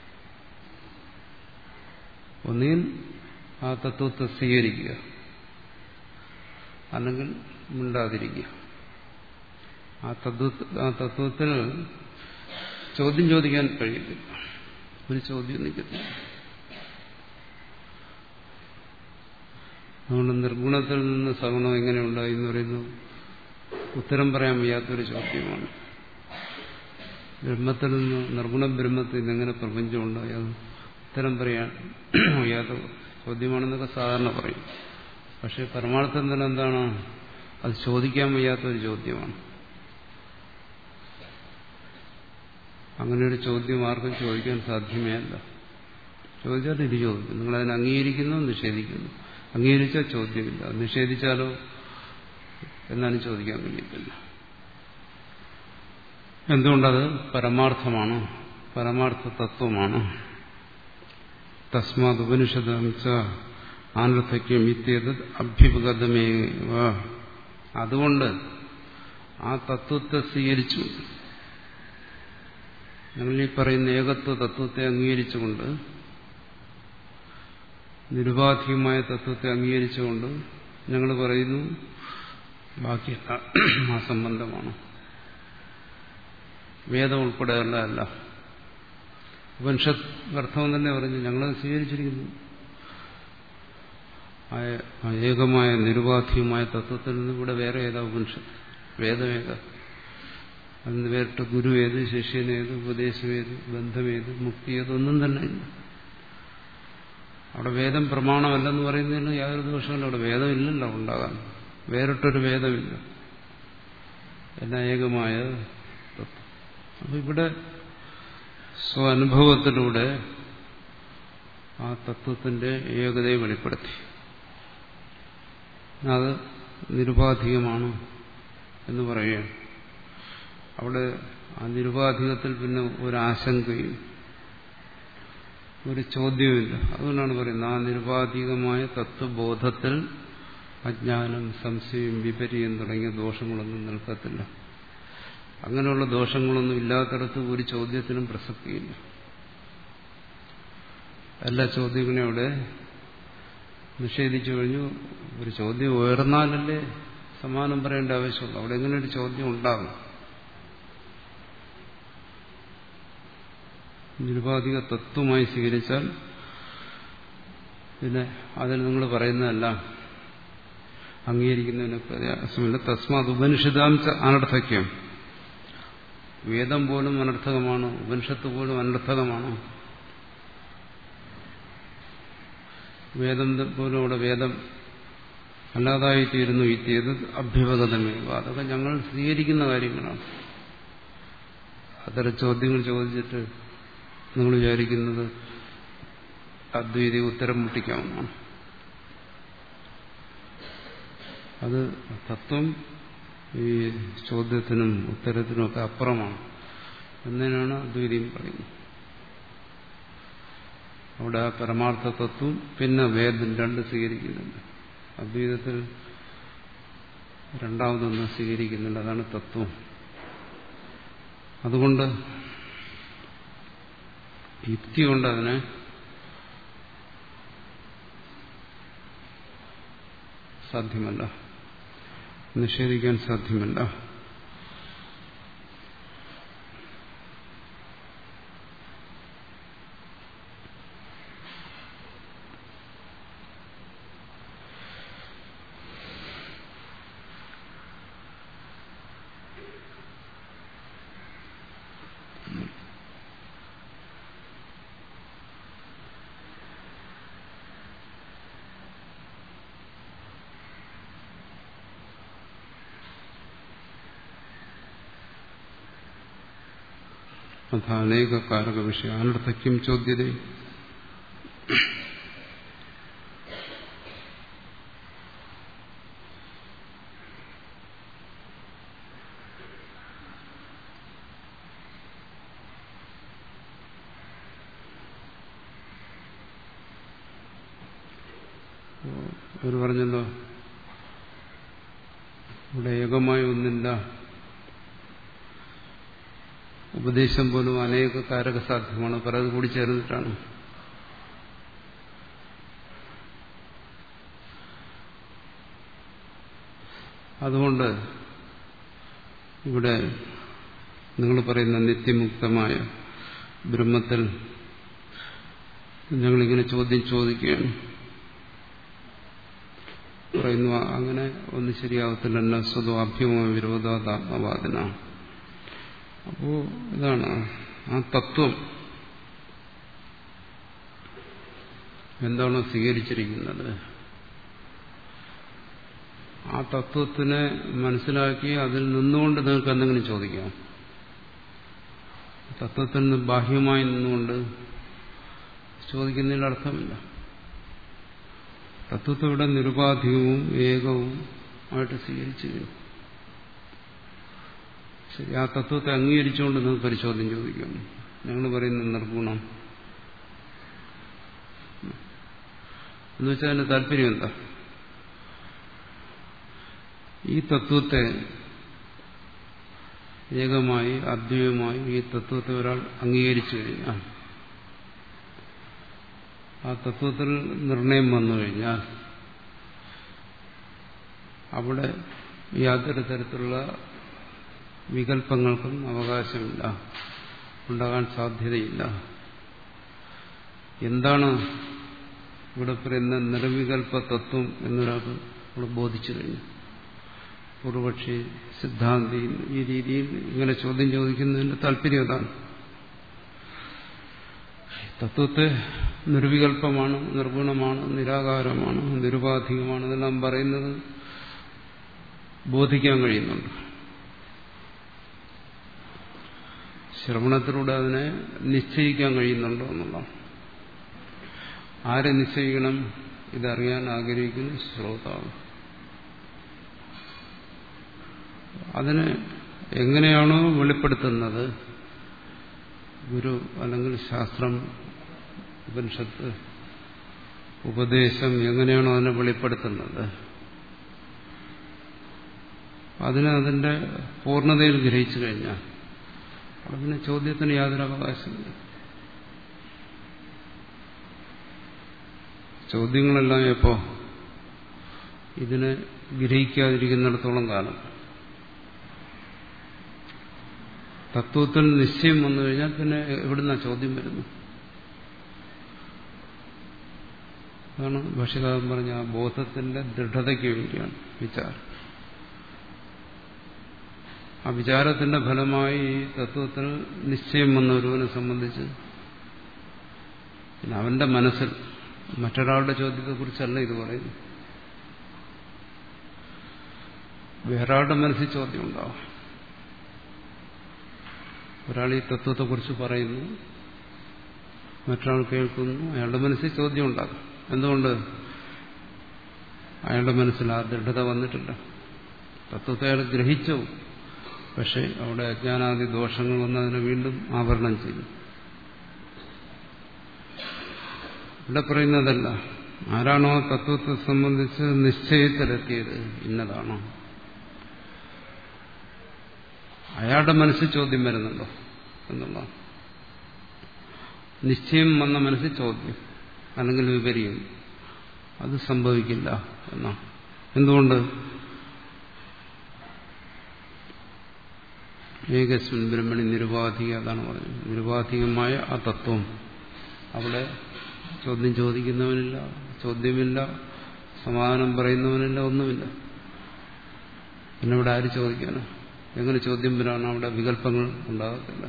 ഒന്നിൽ ആ തത്വത്തെ സ്വീകരിക്കുക, അല്ലെങ്കിൽ മിണ്ടാതിരിക്കുക. ആ തത്വ ആ തത്വത്തിൽ ചോദ്യം ചോദിക്കാൻ കഴിയില്ല. ഒരു ചോദ്യം നിൽക്കത്തില്ല. അതുകൊണ്ട് നിർഗുണത്തിൽ നിന്ന് സഗുണം എങ്ങനെ ഉണ്ടായി എന്ന് പറയുന്നത് ഉത്തരം പറയാൻ വയ്യാത്തൊരു ചോദ്യമാണ്. ബ്രഹ്മത്തിൽ നിന്ന് നിർഗുണ ബ്രഹ്മത്തിൽ നിന്ന് എങ്ങനെ പ്രപഞ്ചം ഉണ്ടായത് ഉത്തരം പറയാൻ വയ്യാത്ത ചോദ്യമാണെന്നൊക്കെ സാധാരണ പറയും. പക്ഷെ പരമാർത്ഥത്തിൽ എന്താണ്, അത് ചോദിക്കാൻ വയ്യാത്തൊരു ചോദ്യമാണ്. അങ്ങനെ ഒരു ചോദ്യം ആർക്കും ചോദിക്കാൻ സാധ്യമേ അല്ല. ചോദിച്ചാൽ ഇത് ചോദിക്കും. നിങ്ങളതിനെ അംഗീകരിക്കുന്നു, നിഷേധിക്കുന്നു. അംഗീകരിച്ചാൽ ചോദ്യമില്ല, നിഷേധിച്ചാലോ എന്നാലും ചോദിക്കാൻ കഴിയത്തില്ല. എന്തുകൊണ്ടത് പരമാർത്ഥമാണ്, പരമാർത്ഥ തത്വമാണ്. തസ്മാത് ഉപനിഷദംസ ആനർത്ഥക്യം ഇത്യേത് അഭ്യുപഗതമേവ. അതുകൊണ്ട് ആ തത്വത്തെ സ്വീകരിച്ചു, ഞങ്ങൾ ഈ പറയുന്ന ഏകത്വ തത്വത്തെ അംഗീകരിച്ചുകൊണ്ട്, നിരുപാധികമായ തത്വത്തെ അംഗീകരിച്ചുകൊണ്ട് ഞങ്ങൾ പറയുന്നു ബാക്കി ആ സംബന്ധമാണ്. വേദം ഉൾപ്പെടെയുള്ളതല്ല. ഉപനിഷത്ത് അർത്ഥം തന്നെ പറഞ്ഞു ഞങ്ങളത് സ്വീകരിച്ചിരിക്കുന്നു. ഏകമായ നിരുപാധികമായ തത്വത്തിൽ നിന്ന് ഇവിടെ വേറെ ഏതാ ഉപനിഷത്ത്? വേദമേതാ? അതിന് വേറിട്ട് ഗുരു ഏത്, ശിഷ്യനേത്, ഉപദേശമേത്, ബന്ധമേത്, മുക്തി ഏതൊന്നും തന്നെ ഇല്ല. അവിടെ വേദം പ്രമാണമല്ലെന്ന് പറയുന്നതിന് യാതൊരു ദോഷമല്ല. അവിടെ വേദമില്ലല്ലോ ഉണ്ടാകാൻ, വേറിട്ടൊരു വേദമില്ല. എല്ലാം ഏകമായ തത്വം. അപ്പൊ ഇവിടെ സ്വാനുഭവത്തിലൂടെ ആ തത്വത്തിന്റെ ഏകതയെ വെളിപ്പെടുത്തി. അത് നിരുപാധികമാണ് എന്ന് പറയുകയാണ്. അവിടെ ആ നിരുപാധികത്തിൽ പിന്നെ ഒരാശങ്കയും ഒരു ചോദ്യവുമില്ല. അതുകൊണ്ടാണ് പറയുന്നത് ആ നിരുപാധികമായ തത്വബോധത്തിൽ അജ്ഞാനം, സംശയം, വിപര്യം തുടങ്ങിയ ദോഷങ്ങളൊന്നും നിൽക്കത്തില്ല. അങ്ങനെയുള്ള ദോഷങ്ങളൊന്നും ഇല്ലാത്തടത്ത് ഒരു ചോദ്യത്തിനും പ്രസക്തിയില്ല. എല്ലാ ചോദ്യങ്ങളും അവിടെ നിഷേധിച്ചു കഴിഞ്ഞു. ഒരു ചോദ്യം ഉയർന്നാലല്ലേ സമാനം പറയേണ്ട ആവശ്യമുള്ളൂ. അവിടെ എങ്ങനെ ഒരു ചോദ്യം ഉണ്ടാകും? നിരുപാധിക തത്വമായി സ്വീകരിച്ചാൽ പിന്നെ അതിൽ നിങ്ങൾ പറയുന്നതെല്ലാം അംഗീകരിക്കുന്നതിന് പ്രയാസമില്ല. തസ്മാത് ഉപനിഷദാംസ അനർത്ഥക്യം. വേദം പോലും അനർത്ഥകമാണ്, ഉപനിഷത്ത് പോലും അനർത്ഥകമാണ്. വേദം പോലും അവിടെ വേദം അല്ലാതായിത്തീരുന്നു. ഇത്യേത് അഭ്യുപഗതമേ. അതൊക്കെ ഞങ്ങൾ സ്വീകരിക്കുന്ന കാര്യങ്ങളാണ്. അത്തരം ചോദ്യങ്ങൾ ചോദിച്ചിട്ട് നിങ്ങൾ വിചാരിക്കുന്നത് അദ്വൈതി ഉത്തരം മുട്ടിക്കാവുന്നതാണ്. അത് തത്വം ഈ ചോദ്യത്തിനും ഉത്തരത്തിനും ഒക്കെ അപ്പുറമാണ് എന്നതിനാണ് അദ്വൈതിയും പറയുന്നത്. അവിടെ ആ പരമാർത്ഥ തത്വം പിന്നെ വേദം രണ്ട് സ്വീകരിക്കുന്നുണ്ട്. അദ്വൈതത്തിൽ രണ്ടാമതൊന്ന് സ്വീകരിക്കുന്നുണ്ട്, അതാണ് തത്വം. അതുകൊണ്ട് യുക്തി കൊണ്ട് അതിനെ സാധ്യമല്ല, നിഷേധിക്കാൻ സാധ്യമല്ല. അഥ അനേക കാരക വിഷയ അനർത്ഥക്യം ചോദ്യത. അവർ പറഞ്ഞല്ലോ ഇവിടെ ഏകമായി ഒന്നില്ല, ഉപദേശം പോലും അനേക കാരക സാധ്യമാണ്, പലത് കൂടി ചേർന്നിട്ടാണ്. അതുകൊണ്ട് ഇവിടെ നിങ്ങൾ പറയുന്ന നിത്യമുക്തമായ ബ്രഹ്മത്തിൽ ഞങ്ങളിങ്ങനെ ചോദ്യം ചോദിക്കുകയാണ്. പറയുന്നു അങ്ങനെ ഒന്നും ശരിയാവത്തില്ല. സ്വതോ അഭ്യമോ വിരോധാത്മവാദിന. അപ്പോ ഇതാണ് ആ തത്വം എന്താണോ സ്വീകരിച്ചിരിക്കുന്നത് ആ തത്വത്തിനെ മനസ്സിലാക്കി അതിൽ നിന്നുകൊണ്ട് നിങ്ങൾക്ക് എന്തെങ്കിലും ചോദിക്കാം. തത്വത്തിൽ നിന്ന് ബാഹ്യമായി നിന്നുകൊണ്ട് ചോദിക്കുന്നതിൽ അർത്ഥമില്ല. തത്വത്തെ ഇവിടെ നിരുപാധികവും ഏകവും ആയിട്ട് സ്വീകരിച്ചു കഴിഞ്ഞു. ശരി, ആ തത്വത്തെ അംഗീകരിച്ചുകൊണ്ട് നിങ്ങൾക്ക് പരിശോധന ചോദിക്കാം. ഞങ്ങൾ പറയുന്ന നിർഗുണം എന്ന് വെച്ചാൽ അതിന്റെ താല്പര്യം എന്താ? ഈ തത്വത്തെ ഏകമായി അദ്വൈതമായി ഈ തത്വത്തെ ഒരാൾ അംഗീകരിച്ചു കഴിഞ്ഞാൽ, ആ തത്വത്തിൽ നിർണയം വന്നു കഴിഞ്ഞാൽ അവിടെ യാതൊരു തരത്തിലുള്ള വികല്പങ്ങൾക്കും അവകാശമില്ല, ഉണ്ടാകാൻ സാധ്യതയില്ല. എന്താണ് ഇവിടെ പറയുന്ന നിർവികൽപ്പ തത്വം എന്നൊരാൾക്ക് ഇവിടെ ബോധിച്ചു കഴിഞ്ഞു. പൂർവപക്ഷി സിദ്ധാന്തി ഈ രീതിയിൽ ഇങ്ങനെ ചോദ്യം ചോദിക്കുന്നതിന്റെ താല്പര്യം അതാണ്. തത്വത്തെ നിർവികൽപ്പമാണ്, നിർഗുണമാണ്, നിരാകാരമാണ്, നിരുപാധികമാണ് ഇതെല്ലാം പറയുന്നത് ബോധിക്കാൻ കഴിയുന്നുണ്ട്. ശ്രവണത്തിലൂടെ അതിനെ നിശ്ചയിക്കാൻ കഴിയുന്നുണ്ടോ എന്നുള്ളതാണ്. ആരെ നിശ്ചയിക്കണം? ഇതറിയാൻ ആഗ്രഹിക്കുന്ന ശ്രോതാവ്. അതിനെ എങ്ങനെയാണോ വെളിപ്പെടുത്തുന്നത് ഗുരു അല്ലെങ്കിൽ ശാസ്ത്രം, ഉപനിഷത്ത്, ഉപദേശം എങ്ങനെയാണോ അതിനെ വെളിപ്പെടുത്തുന്നത് അതിനെ അതിന്റെ പൂർണ്ണതയിൽ ഗ്രഹിച്ചു കഴിഞ്ഞാൽ അതിന് ചോദ്യത്തിന് യാതൊരു അവകാശമില്ല. ചോദ്യങ്ങളെല്ലാം എപ്പോ ഇതിനെ ഗ്രഹിക്കാതിരിക്കുന്നിടത്തോളം കാലം, തത്വത്തിൽ നിശ്ചയം വന്നു കഴിഞ്ഞാൽ പിന്നെ എവിടുന്ന ചോദ്യം വരുന്നു? അതാണ് ഭാഷ്യകാരൻ പറഞ്ഞ ആ ബോധത്തിന്റെ ദൃഢതയ്ക്ക് വേണ്ടിയാണ് വിചാരം. ആ വിചാരത്തിന്റെ ഫലമായി ഈ തത്വത്തിൽ നിശ്ചയം വന്ന ഒരുവനെ സംബന്ധിച്ച് പിന്നെ അവന്റെ മനസ്സിൽ മറ്റൊരാളുടെ ചോദ്യത്തെക്കുറിച്ചല്ല ഇത് പറയുന്നു. വേറൊരാളുടെ മനസ്സിൽ ചോദ്യം ഉണ്ടാവും. ഒരാൾ ഈ തത്വത്തെക്കുറിച്ച് പറയുന്നു, മറ്റൊരാൾ കേൾക്കുന്നു, അയാളുടെ മനസ്സിൽ ചോദ്യം ഉണ്ടാകും. എന്തുകൊണ്ട്? അയാളുടെ മനസ്സിൽ ആ ദൃഢത വന്നിട്ടില്ല. തത്വത്തെ അയാൾ ഗ്രഹിച്ചു, പക്ഷെ അവിടെ അജ്ഞാനാദി ദോഷങ്ങൾ വന്ന് അതിനെ വീണ്ടും ആവരണം ചെയ്തു. ഇവിടെ പറയുന്നതല്ല, ആരാണോ തത്വത്തെ സംബന്ധിച്ച് നിശ്ചയത്തിലെത്തിയത് ഇന്നതാണോ, അയാളുടെ മനസ്സിൽ ചോദ്യം വരുന്നുണ്ടോ എന്നുള്ള നിശ്ചയം വന്ന മനസ്സിൽ ചോദ്യം അല്ലെങ്കിൽ വിപരീയം അത് സംഭവിക്കില്ല എന്നാ. എന്തുകൊണ്ട്? ഏകസ്മിൻ ബ്രഹ്മണി നിരുപാധിക, അതാണ് പറഞ്ഞത്. നിരുപാധികമായ ആ തത്വം, അവിടെ ചോദ്യം ചോദിക്കുന്നവനില്ല, ചോദ്യമില്ല, സമാധാനം പറയുന്നവനില്ല, ഒന്നുമില്ല. പിന്നെ ഇവിടെ ആര് ചോദിക്കാനോ? എങ്ങനെ ചോദ്യം വരാനോ? അവിടെ വികല്പങ്ങൾ ഉണ്ടാകത്തില്ല,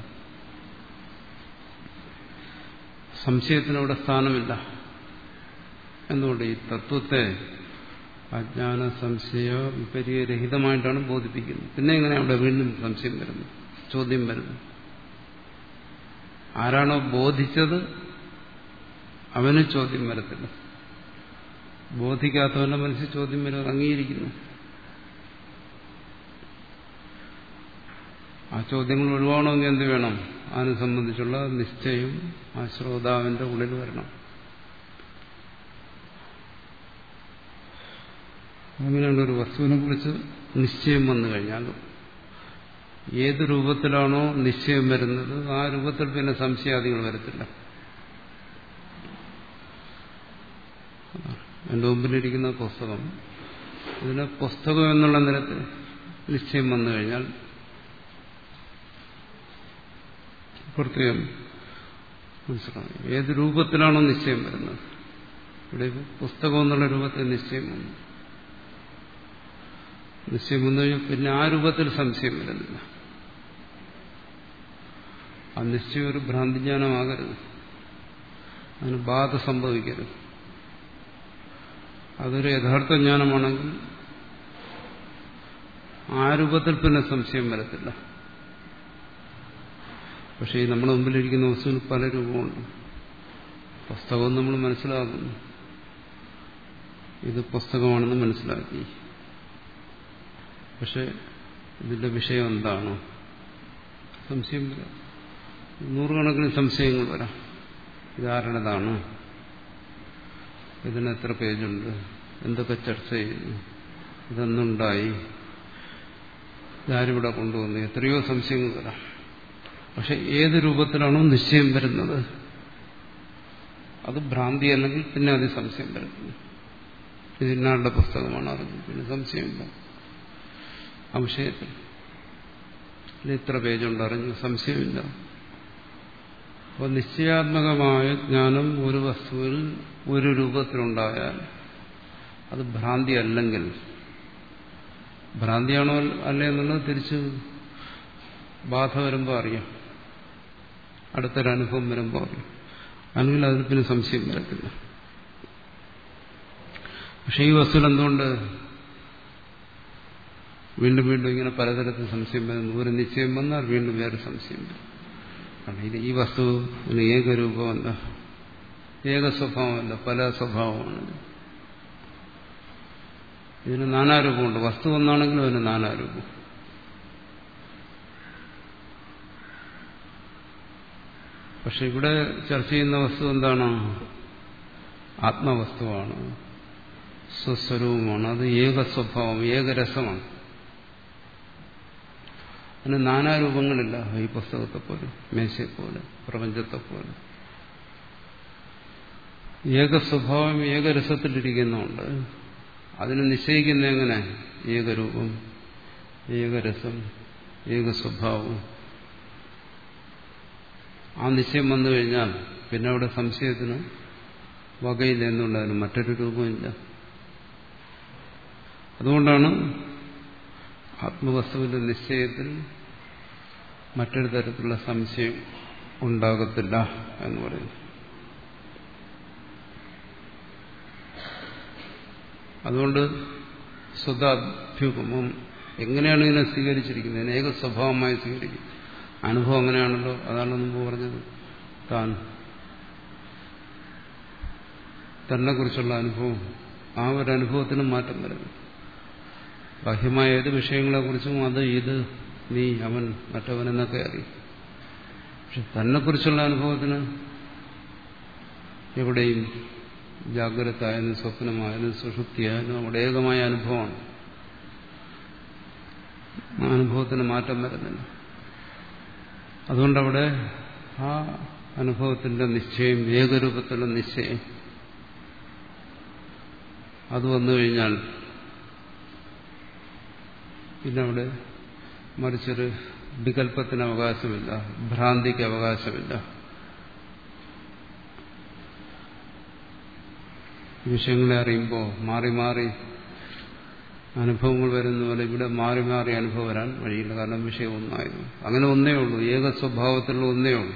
സംശയത്തിനവിടെ സ്ഥാനമില്ല. എന്തുകൊണ്ട്? ഈ തത്വത്തെ അജ്ഞാന സംശയ വിപര്യരഹിതമായിട്ടാണ് ബോധിപ്പിക്കുന്നത്. പിന്നെ എങ്ങനെ അവിടെ വീണ്ടും സംശയം വരുന്നു, ചോദ്യം വരുന്നു? ആരാണോ ബോധിച്ചത് അവന് ചോദ്യം വരത്തില്ല. ബോധിക്കാത്തവന്റെ മനസ്സിൽ ചോദ്യം വരും, അംഗീകരിക്കുന്നു. ആ ചോദ്യങ്ങൾ ഒഴിവാണമെങ്കിൽ എന്ത് വേണം? അതിനെ സംബന്ധിച്ചുള്ള നിശ്ചയം ആ ശ്രോതാവിന്റെ ഉള്ളിൽ വരണം. അങ്ങനെയുള്ള ഒരു വസ്തുവിനെ കുറിച്ച് നിശ്ചയം വന്നു കഴിഞ്ഞാൽ ഏത് രൂപത്തിലാണോ നിശ്ചയം വരുന്നത് ആ രൂപത്തിൽ പിന്നെ സംശയാദികൾ വരത്തില്ല. എന്റെ മുമ്പിലിരിക്കുന്ന പുസ്തകം, ഇതിന് പുസ്തകം എന്നുള്ള നിലത്തിൽ നിശ്ചയം വന്നു കഴിഞ്ഞാൽ പ്രത്യേകം മനസ്സിലാവും ഏത് രൂപത്തിലാണോ നിശ്ചയം വരുന്നത്. ഇവിടെ പുസ്തകം എന്നുള്ള രൂപത്തിൽ നിശ്ചയം വന്നു. നിശ്ചയം വന്നു കഴിഞ്ഞാൽ പിന്നെ ആ രൂപത്തിൽ സംശയം വരുന്നില്ല. ആ നിശ്ചയം ഒരു ഭ്രാന്തിജ്ഞാനമാകരുത്, അതിന് ബാധ സംഭവിക്കരുത്. അതൊരു യഥാർത്ഥ ജ്ഞാനമാണെങ്കിൽ ആ രൂപത്തിൽ പിന്നെ സംശയം വരത്തില്ല. പക്ഷേ ഈ നമ്മുടെ മുമ്പിലിരിക്കുന്ന വസ്തുവിന് പല രൂപമുണ്ട്. പുസ്തകം നമ്മൾ മനസ്സിലാക്കുന്നു, ഇത് പുസ്തകമാണെന്ന് മനസ്സിലാക്കി. പക്ഷെ ഇതിന്റെ വിഷയം എന്താണ്? സംശയം വരാം, നൂറുകണക്കിന് സംശയങ്ങൾ വരാം. ഇതാരുടേതാണ്, ഇതിന് എത്ര പേജുണ്ട്, എന്തൊക്കെ ചർച്ച ചെയ്യുന്നു, ഇതെന്നുണ്ടായി, ഇതാരിവിടെ കൊണ്ടുവന്നു, എത്രയോ സംശയങ്ങൾ വരാം. പക്ഷെ ഏത് രൂപത്തിലാണോ നിശ്ചയം വരുന്നത് അത് ഭ്രാന്തി അല്ലെങ്കിൽ പിന്നെ അത് സംശയം വരുന്നു. ഇത് ഇന്നാളുടെ പുസ്തകമാണ് അറിഞ്ഞു, പിന്നെ സംശയമില്ല. ആ വിഷയത്തിൽ ഇത്ര പേജുണ്ട് അറിഞ്ഞു, സംശയമില്ല. അപ്പോൾ നിശ്ചയാത്മകമായ ജ്ഞാനം ഒരു വസ്തുവിൽ ഒരു രൂപത്തിലുണ്ടായാൽ അത് ഭ്രാന്തി അല്ലെങ്കിൽ, ഭ്രാന്തിയാണോ അല്ലേ എന്നുള്ളത് തിരിച്ച് ബാധ വരുമ്പോൾ അറിയാം, അടുത്തൊരനുഭവം വരുമ്പോൾ അറിയാം. അല്ലെങ്കിൽ അതിൽ പിന്നെ സംശയം വരത്തില്ല. പക്ഷെ ഈ വസ്തുവിൽ എന്തുകൊണ്ട് വീണ്ടും വീണ്ടും ഇങ്ങനെ പലതരത്തിൽ സംശയം വരുന്നു? ഒരു നിശ്ചയം വന്നാൽ വീണ്ടും വേറെ സംശയം വരും. കാരണം ഇത് ഈ വസ്തുവിന് ഏകരൂപമല്ല, ഏക സ്വഭാവമല്ല, പല സ്വഭാവമാണ്. ഇതിന് നാനാരൂപമുണ്ട്. വസ്തു ഒന്നാണെങ്കിലും അതിന് നാനാരൂപം. പക്ഷെ ഇവിടെ ചർച്ച ചെയ്യുന്ന വസ്തു എന്താണ്? ആത്മവസ്തുവാണ്, സ്വസ്വരൂപമാണ്. അത് ഏക സ്വഭാവം, ഏകരസമാണ്. അതിന് നാനാരൂപങ്ങളില്ല. ഈ പുസ്തകത്തെ പോലെ, മേശയെപ്പോലെ, പ്രപഞ്ചത്തെപ്പോലെ ഏക സ്വഭാവം ഏകരസത്തിലിരിക്കുന്നുണ്ട്. അതിനെ നിശ്ചയിക്കുന്ന എങ്ങനെ? ഏകരൂപം, ഏകരസം, ഏക സ്വഭാവം. ആ നിശ്ചയം വന്നു കഴിഞ്ഞാൽ പിന്നെ അവിടെ സംശയത്തിന് വകയില്ല. എന്നുകൊണ്ട് അതിന് മറ്റൊരു രൂപമില്ല. അതുകൊണ്ടാണ് ആത്മവസ്തുവിന്റെ നിശ്ചയത്തിൽ മറ്റൊരു തരത്തിലുള്ള സംശയം ഉണ്ടാകത്തില്ല എന്ന് പറയുന്നു. അതുകൊണ്ട് സ്വതാഭ്യുപമം എങ്ങനെയാണ് ഇതിനെ സ്വീകരിച്ചിരിക്കുന്നത്? ഏക സ്വഭാവമായി സ്വീകരിക്കും. അനുഭവം അങ്ങനെയാണല്ലോ. അതാണ് മുമ്പ് പറഞ്ഞത്. താൻ തന്നെ കുറിച്ചുള്ള അനുഭവം, ആ ഒരു അനുഭവത്തിന് മാറ്റം വരുന്നു. ബാഹ്യമായ ഏത് വിഷയങ്ങളെ കുറിച്ചും അത്, ഇത്, നീ, അവൻ, മറ്റവനെന്നൊക്കെ അറിയും. പക്ഷെ തന്നെക്കുറിച്ചുള്ള അനുഭവത്തിന് എവിടെയും ജാഗ്രതായാലും സ്വപ്നമായാലും സുഷുപ്തിയായാലും അവിടെ ഏകമായ അനുഭവമാണ്. ആ അനുഭവത്തിന് മാറ്റം വരുന്നില്ല. അതുകൊണ്ടവിടെ ആ അനുഭവത്തിന്റെ നിശ്ചയം, ഏകരൂപത്തിലുള്ള നിശ്ചയം അത് വന്നു കഴിഞ്ഞാൽ പിന്നെ അവിടെ മറിച്ചൊരു വികല്പത്തിന് അവകാശമില്ല, ഭ്രാന്തിക്ക് അവകാശമില്ല. വിഷയങ്ങളെ അറിയുമ്പോൾ മാറി മാറി അനുഭവങ്ങൾ വരുന്ന പോലെ ഇവിടെ മാറി മാറി അനുഭവം വരാൻ വഴിയില്ല. കാരണം വിഷയം ഒന്നായിരുന്നു. അങ്ങനെ ഒന്നേ ഉള്ളൂ, ഏക സ്വഭാവത്തിലുള്ള ഒന്നേ ഉള്ളൂ,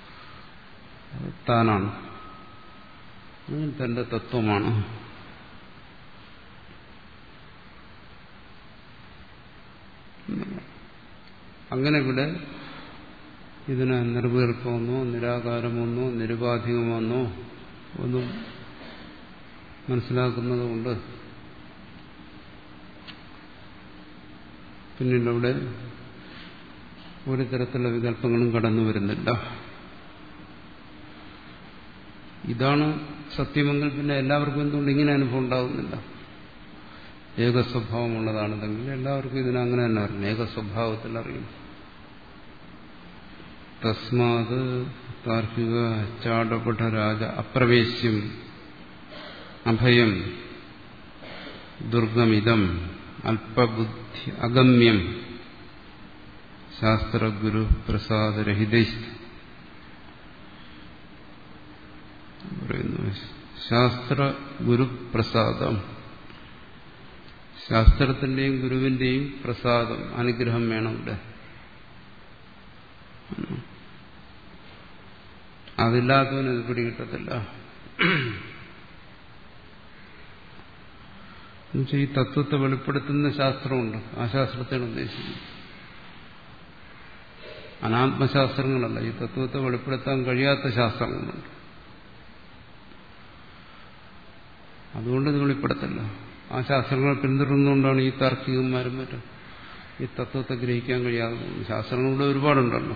താനാണ്, തന്റെ തത്വമാണ്. അങ്ങനെ ഇവിടെ ഇതിന് നിർവികൽപ്പമെന്നോ നിരാകാരമെന്നോ നിരുപാധികമെന്നോ ഒന്നും മനസ്സിലാക്കുന്നതുകൊണ്ട് പിന്നീട് അവിടെ ഒരു തരത്തിലുള്ള വികല്പങ്ങളും കടന്നു വരുന്നില്ല. ഇതാണ് സത്യമെങ്കിൽ പിന്നെ എല്ലാവർക്കും എന്തുകൊണ്ട് ഇങ്ങനെ അനുഭവം ഉണ്ടാകുന്നില്ല? ഏകസ്വഭാവമുള്ളതാണെന്നെങ്കിൽ എല്ലാവർക്കും ഇതിനെ അങ്ങനെ തന്നെ അറിയണം, ഏകസ്വഭാവത്തിൽ അറിയും. തസ്മാത് താർക്കിക ചാടപഠരാജ അപ്രവേശ്യം അഭയം ദുർഗമിതം അല്പബുദ്ധി അഗമ്യം ശാസ്ത്രഗുരു പ്രസാദരഹിത ശാസ്ത്രഗുരുപ്രസാദം, ശാസ്ത്രത്തിന്റെയും ഗുരുവിന്റെയും പ്രസാദം, അനുഗ്രഹം വേണം ഇവിടെ. അതില്ലാത്തവന് ഇത് പിടികിട്ടത്തില്ല. എന്നുവെച്ചാൽ ഈ തത്വത്തെ വെളിപ്പെടുത്തുന്ന ശാസ്ത്രമുണ്ട്. ആ ശാസ്ത്രത്തെയാണ് ഉദ്ദേശിക്കുന്നത്. അനാത്മശാസ്ത്രങ്ങളല്ല, ഈ തത്വത്തെ വെളിപ്പെടുത്താൻ കഴിയാത്ത ശാസ്ത്രങ്ങളുണ്ട്. അതുകൊണ്ട് ഇത് വെളിപ്പെടുത്തില്ല. ആ ശാസ്ത്രങ്ങളെ പിന്തുടർന്നുകൊണ്ടാണ് ഈ താർക്കികന്മാരും മറ്റും ഈ തത്വത്തെ ഗ്രഹിക്കാൻ കഴിയാതെ. ശാസ്ത്രങ്ങളുടെ ഒരുപാടുണ്ടല്ലോ.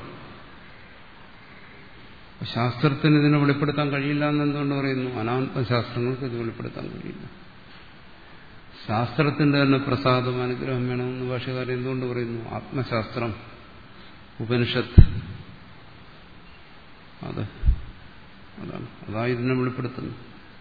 ശാസ്ത്രത്തിന് ഇതിനെ വെളിപ്പെടുത്താൻ കഴിയില്ല എന്നെന്തുകൊണ്ട് പറയുന്നു? അനാത്മശാസ്ത്രങ്ങൾക്ക് ഇത് വെളിപ്പെടുത്താൻ കഴിയില്ല. ശാസ്ത്രത്തിന്റെ തന്നെ പ്രസാദം അനുഗ്രഹം വേണമെന്ന് ഭാഷകാരൻ എന്തുകൊണ്ട് പറയുന്നു? ആത്മശാസ്ത്രം, ഉപനിഷത്ത്, അത് അതാണ് അതാ ഇതിനെ വെളിപ്പെടുത്തുന്നു.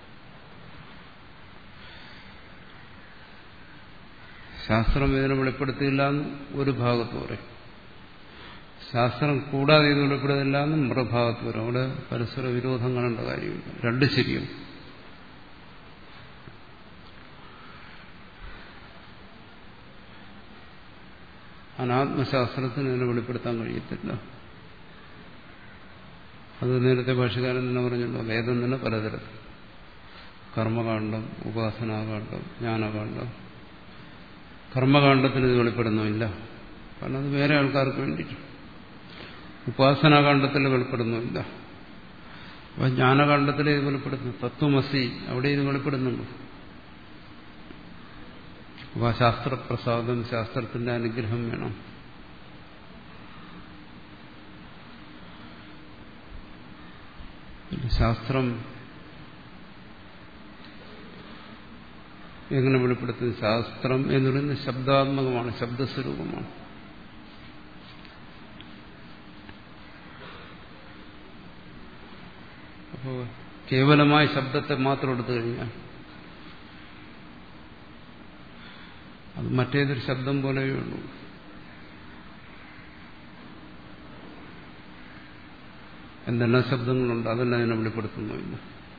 ശാസ്ത്രം ഇതിനെ വെളിപ്പെടുത്തിയില്ല എന്ന് ഒരു ഭാഗത്ത് പറയും, ശാസ്ത്രം കൂടാതെ ഇത് വെളിപ്പെടുത്തില്ല എന്ന് മറുഭാഗത്ത് വരും. അവിടെ പരസ്പര വിരോധം കാണേണ്ട കാര്യമില്ല, രണ്ട് ശരിയും. അനാത്മശാസ്ത്രത്തിന് ഇതിനെ വെളിപ്പെടുത്താൻ കഴിയത്തില്ല. അത് നേരത്തെ ഭാഷകാരൻ തന്നെ പറഞ്ഞല്ലോ, വേദം തന്നെ പലതരത്തിൽ, കർമ്മകാന്ഡം, ഉപാസനാകാന്ഡം, ജ്ഞാനകാന്ഡം. കർമ്മകാന്ഡത്തിന് ഇത് വെളിപ്പെടുന്നുമില്ല, കാരണം അത് വേറെ ആൾക്കാർക്ക് വേണ്ടിയിട്ട്. ഉപാസനാകാന്ഡത്തിൽ വെളിപ്പെടുന്നുമില്ല. അപ്പൊ ജ്ഞാനകാന്ഡത്തിൽ ഇത് വെളിപ്പെടുന്നു. തത്വമസി, അവിടെ ഇത് വെളിപ്പെടുന്നുണ്ട്. അപ്പൊ ആ ശാസ്ത്രപ്രസാദം, ശാസ്ത്രത്തിന്റെ അനുഗ്രഹം വേണം. ശാസ്ത്രം എങ്ങനെ വെളിപ്പെടുത്തുന്നത്? ശാസ്ത്രം എന്ന് പറയുന്നത് ശബ്ദാത്മകമാണ്, ശബ്ദസ്വരൂപമാണ്. അപ്പോൾ കേവലമായ ശബ്ദത്തെ മാത്രം എടുത്തു കഴിഞ്ഞാൽ അത് മറ്റേതൊരു ശബ്ദം പോലെയേ ഉള്ളൂ. എന്തെല്ലാം ശബ്ദങ്ങളുണ്ട്, അതെല്ലാം അതിനെ വെളിപ്പെടുത്തുന്നുമില്ല.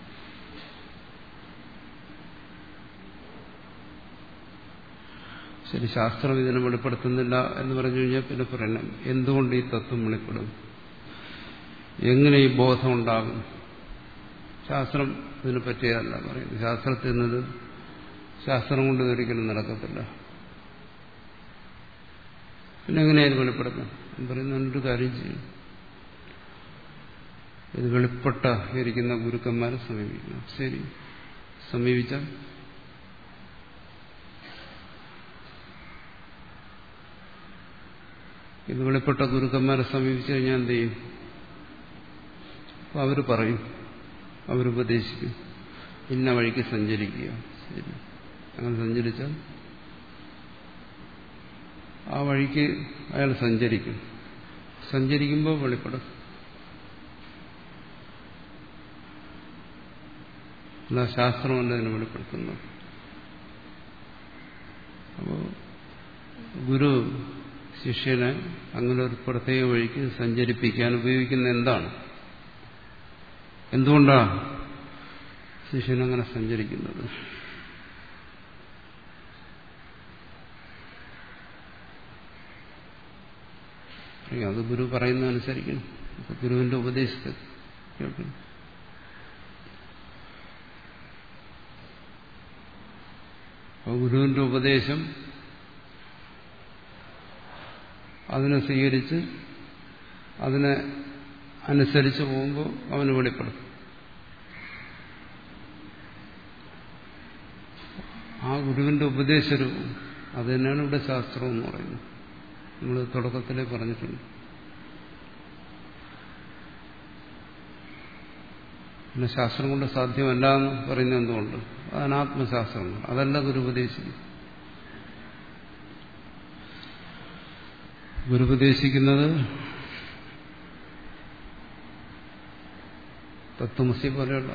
ശരി, ശാസ്ത്രം ഇതിനെ വെളിപ്പെടുത്തുന്നില്ല എന്ന് പറഞ്ഞു കഴിഞ്ഞാൽ പിന്നെ പറയണം, എന്തുകൊണ്ട് ഈ തത്വം വെളിപ്പെടും, എങ്ങനെ ഈ ബോധം ഉണ്ടാകും? ശാസ്ത്രം ഇതിനെ പറ്റിയതല്ല പറയുന്നത്. ശാസ്ത്രത്തിൽ നിന്നത് ശാസ്ത്രം കൊണ്ട് ഇതൊരിക്കലും നടക്കത്തില്ല. പിന്നെ എങ്ങനെയാണ് വെളിപ്പെടുന്നത് എന്ന് പറയുന്ന ഒരു കാര്യം ചെയ്യും. ഇത് വെളിപ്പെട്ട ഇരിക്കുന്ന ഗുരുക്കന്മാരെ സമീപിക്കണം. ശരി, സമീപിച്ചാൽ ഇത് വെളിപ്പെട്ട ഗുരുക്കന്മാരെ സമീപിച്ചു കഴിഞ്ഞാൽ എന്ത് ചെയ്യും? അവർ പറയും, അവരുപദേശിക്കും, ഇന്ന വഴിക്ക് സഞ്ചരിക്കുക. ശരി, അങ്ങനെ സഞ്ചരിച്ചാൽ ആ വഴിക്ക് അയാൾ സഞ്ചരിക്കും. സഞ്ചരിക്കുമ്പോൾ വെളിപ്പെടും. അല്ല, ശാസ്ത്രമല്ല ഇതിനെ വെളിപ്പെടുത്തുന്നു. അപ്പോൾ ഗുരു ശിഷ്യനെ അങ്ങനെ ഒരു പ്രത്യേക വഴിക്ക് സഞ്ചരിപ്പിക്കാൻ ഉപയോഗിക്കുന്ന എന്താണ്? എന്തുകൊണ്ടാണ് ശിഷ്യനങ്ങനെ സഞ്ചരിക്കുന്നത്? അത് ഗുരു പറയുന്നതനുസരിക്കണം. അപ്പൊ ഗുരുവിന്റെ ഉപദേശത്തെ കേൾക്കണം. അപ്പോൾ ഗുരുവിന്റെ ഉപദേശം അതിനെ സ്വീകരിച്ച് അതിനെ അനുസരിച്ച് പോകുമ്പോൾ അവന് വെളിപ്പെടും. ആ ഗുരുവിന്റെ ഉപദേശരൂപം അത് തന്നെയാണ് ഇവിടെ ശാസ്ത്രം എന്ന് പറയുന്നത്. നമ്മൾ തുടക്കത്തിലേ പറഞ്ഞിട്ടുണ്ട്. പിന്നെ ശാസ്ത്രം കൊണ്ട് സാധ്യമല്ല എന്ന് പറയുന്നത് എന്തുകൊണ്ട്? അത് അനാത്മശാസ്ത്രമാണ്, അതല്ല ഗുരു ഉപദേശിക്കും. ഗുരു ഉപദേശിക്കുന്നത് തത്വമസി പോലെയുള്ള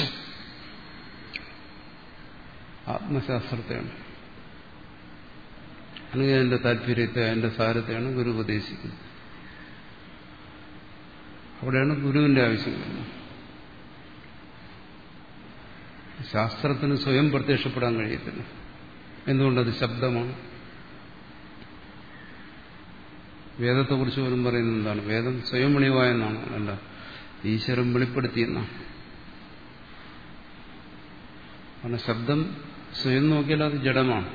ആത്മശാസ്ത്രത്തെയാണ്, അല്ലെങ്കിൽ അതിന്റെ താല്പര്യത്തെ, അതിന്റെ സാരത്തെയാണ് ഗുരു ഉപദേശിക്കുന്നത്. അവിടെയാണ് ഗുരുവിന്റെ ആവശ്യം വരുന്നത്. ശാസ്ത്രത്തിന് സ്വയം പ്രത്യക്ഷപ്പെടാൻ കഴിയത്തില്ല. എന്തുകൊണ്ടത് ശബ്ദമാണ്. വേദത്തെക്കുറിച്ച് പോലും പറയുന്നത് എന്താണ്? വേദം സ്വയം വെളിവായെന്നാണ്. അല്ല, ഈശ്വരൻ വെളിപ്പെടുത്തിയെന്നാണ്. കാരണം ശബ്ദം സ്വയം നോക്കിയാൽ അത് ജഡമാണ്,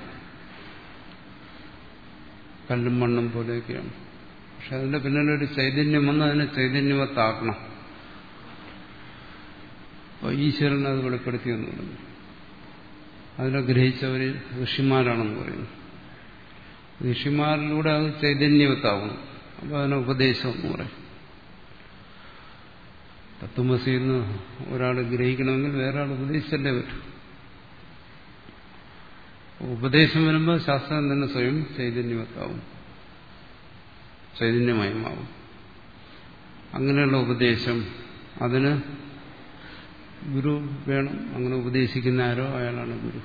കല്ലും മണ്ണും പോലെയൊക്കെയാണ്. പക്ഷെ അതിന്റെ പിന്നിലൊരു ചൈതന്യം വന്ന് അതിനെ ചൈതന്യവത്താക്കണം. അപ്പോൾ ഈശ്വരൻ അത് വെളിപ്പെടുത്തിയെന്ന് പറയുന്നു. അതിനെ ഗ്രഹിച്ചവർ ഋഷിമാരാണെന്ന് പറയുന്നു. ഋഷിമാരിലൂടെ അത് ചൈതന്യവത്താവണം. അപ്പോൾ അതിനെ ഉപദേശം എന്ന് പറയും. തത്വമസിന്ന് ഒരാൾ ഗ്രഹിക്കണമെങ്കിൽ വേറെ ആൾ ഉപദേശിച്ചല്ലേ പറ്റും. ഉപദേശം വരുമ്പോൾ ശാസ്ത്രം തന്നെ സ്വയം ചൈതന്യവത്താവും, ചൈതന്യമയമാവും. അങ്ങനെയുള്ള ഉപദേശം, അതിന് ഗുരു വേണം. അങ്ങനെ ഉപദേശിക്കുന്ന ആരോ അയാളാണ് ഗുരു.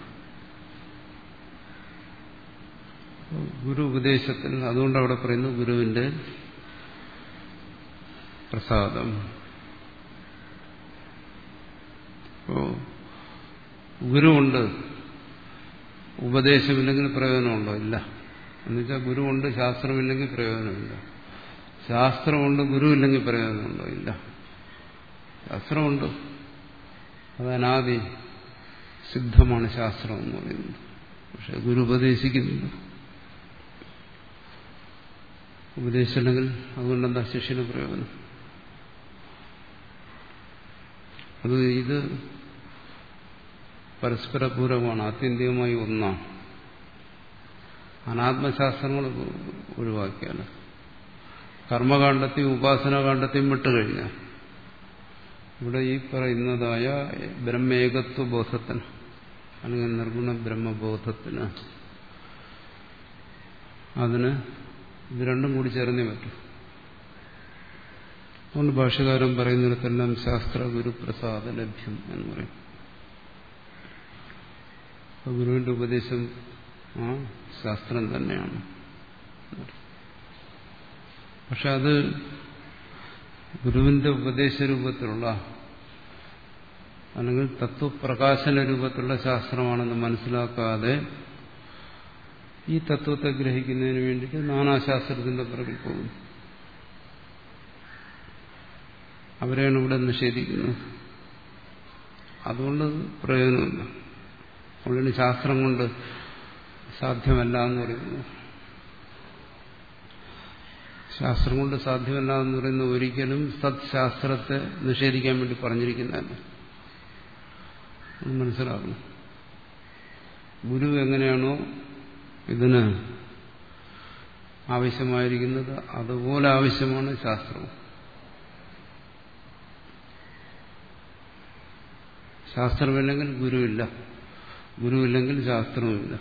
ഗുരു ഉപദേശത്തിൽ അതുകൊണ്ട് അവിടെ പറയുന്നു ഗുരുവിന്റെ പ്രസാദം. അപ്പോ ഗുരുവുണ്ട്, ഉപദേശമില്ലെങ്കിൽ പ്രയോജനമുണ്ടോ? ഇല്ല. എന്നുവെച്ചാൽ ഗുരുവുണ്ട്, ശാസ്ത്രമില്ലെങ്കിൽ പ്രയോജനമില്ല. ശാസ്ത്രമുണ്ട്, ഗുരുവില്ലെങ്കിൽ പ്രയോജനമുണ്ടോ? ഇല്ല. ശാസ്ത്രമുണ്ട്, അത് അനാദി സിദ്ധമാണ് ശാസ്ത്രം എന്ന് പറയുന്നത്. പക്ഷെ ഗുരു ഉപദേശിക്കുന്നില്ല. ഉപദേശിച്ചില്ലെങ്കിൽ അതുകൊണ്ടെന്താ ശിഷ്യന് പ്രയോജനം? അത് ഇത് പരസ്പര പൂരകമാണ്, ആത്യന്തികമായി ഒന്നാണ്. അനാത്മശാസ്ത്രങ്ങൾ ഒഴിവാക്കിയാൽ, കർമ്മകാണ്ഡത്തെയും ഉപാസനാകാണ്ഡത്തെയും വിട്ടുകഴിഞ്ഞാൽ ഇവിടെ ഈ പറയുന്നതായ ബ്രഹ്മേകത്വ ബോധത്തിന് അല്ലെങ്കിൽ നിർഗുണ ബ്രഹ്മബോധത്തിന് അതിന് ഇത് രണ്ടും കൂടി ചേർന്നേ പറ്റും. അതുകൊണ്ട് ഭാഷ്യകാരൻ പറയുന്നിടത്തെല്ലാം ശാസ്ത്ര ഗുരുപ്രസാദ ലഭ്യം എന്ന് പറയും. ഗുരുവിന്റെ ഉപദേശം ആ ശാസ്ത്രം തന്നെയാണ്. പക്ഷെ അത് ഗുരുവിന്റെ ഉപദേശ രൂപത്തിലുള്ള അല്ലെങ്കിൽ തത്വപ്രകാശന രൂപത്തിലുള്ള ശാസ്ത്രമാണെന്ന് മനസ്സിലാക്കാതെ ഈ തത്വത്തെ ഗ്രഹിക്കുന്നതിന് വേണ്ടിയിട്ട് നാനാശാസ്ത്രത്തിന്റെ പിറകിൽ പോകുന്നു. അവരെയാണ് ഇവിടെ നിഷേധിക്കുന്നത്. അതുകൊണ്ട് പ്രയോജനമില്ല. അതുകൊണ്ട് ശാസ്ത്രം കൊണ്ട് സാധ്യമല്ല എന്ന് പറയുന്നു. ശാസ്ത്രം കൊണ്ട് സാധ്യമല്ല എന്ന് പറയുന്നത് ഒരിക്കലും സത് ശാസ്ത്രത്തെ നിഷേധിക്കാൻ വേണ്ടി പറഞ്ഞിരിക്കുന്നതല്ല. മനസ്സിലാക്കണം. ഗുരു എങ്ങനെയാണോ ഇതിന് ആവശ്യമായിരിക്കുന്നത് അതുപോലെ ആവശ്യമാണ് ശാസ്ത്രവും. ശാസ്ത്രമില്ലെങ്കിൽ ഗുരുവില്ല, ഗുരുവില്ലെങ്കിൽ ശാസ്ത്രവുമില്ല.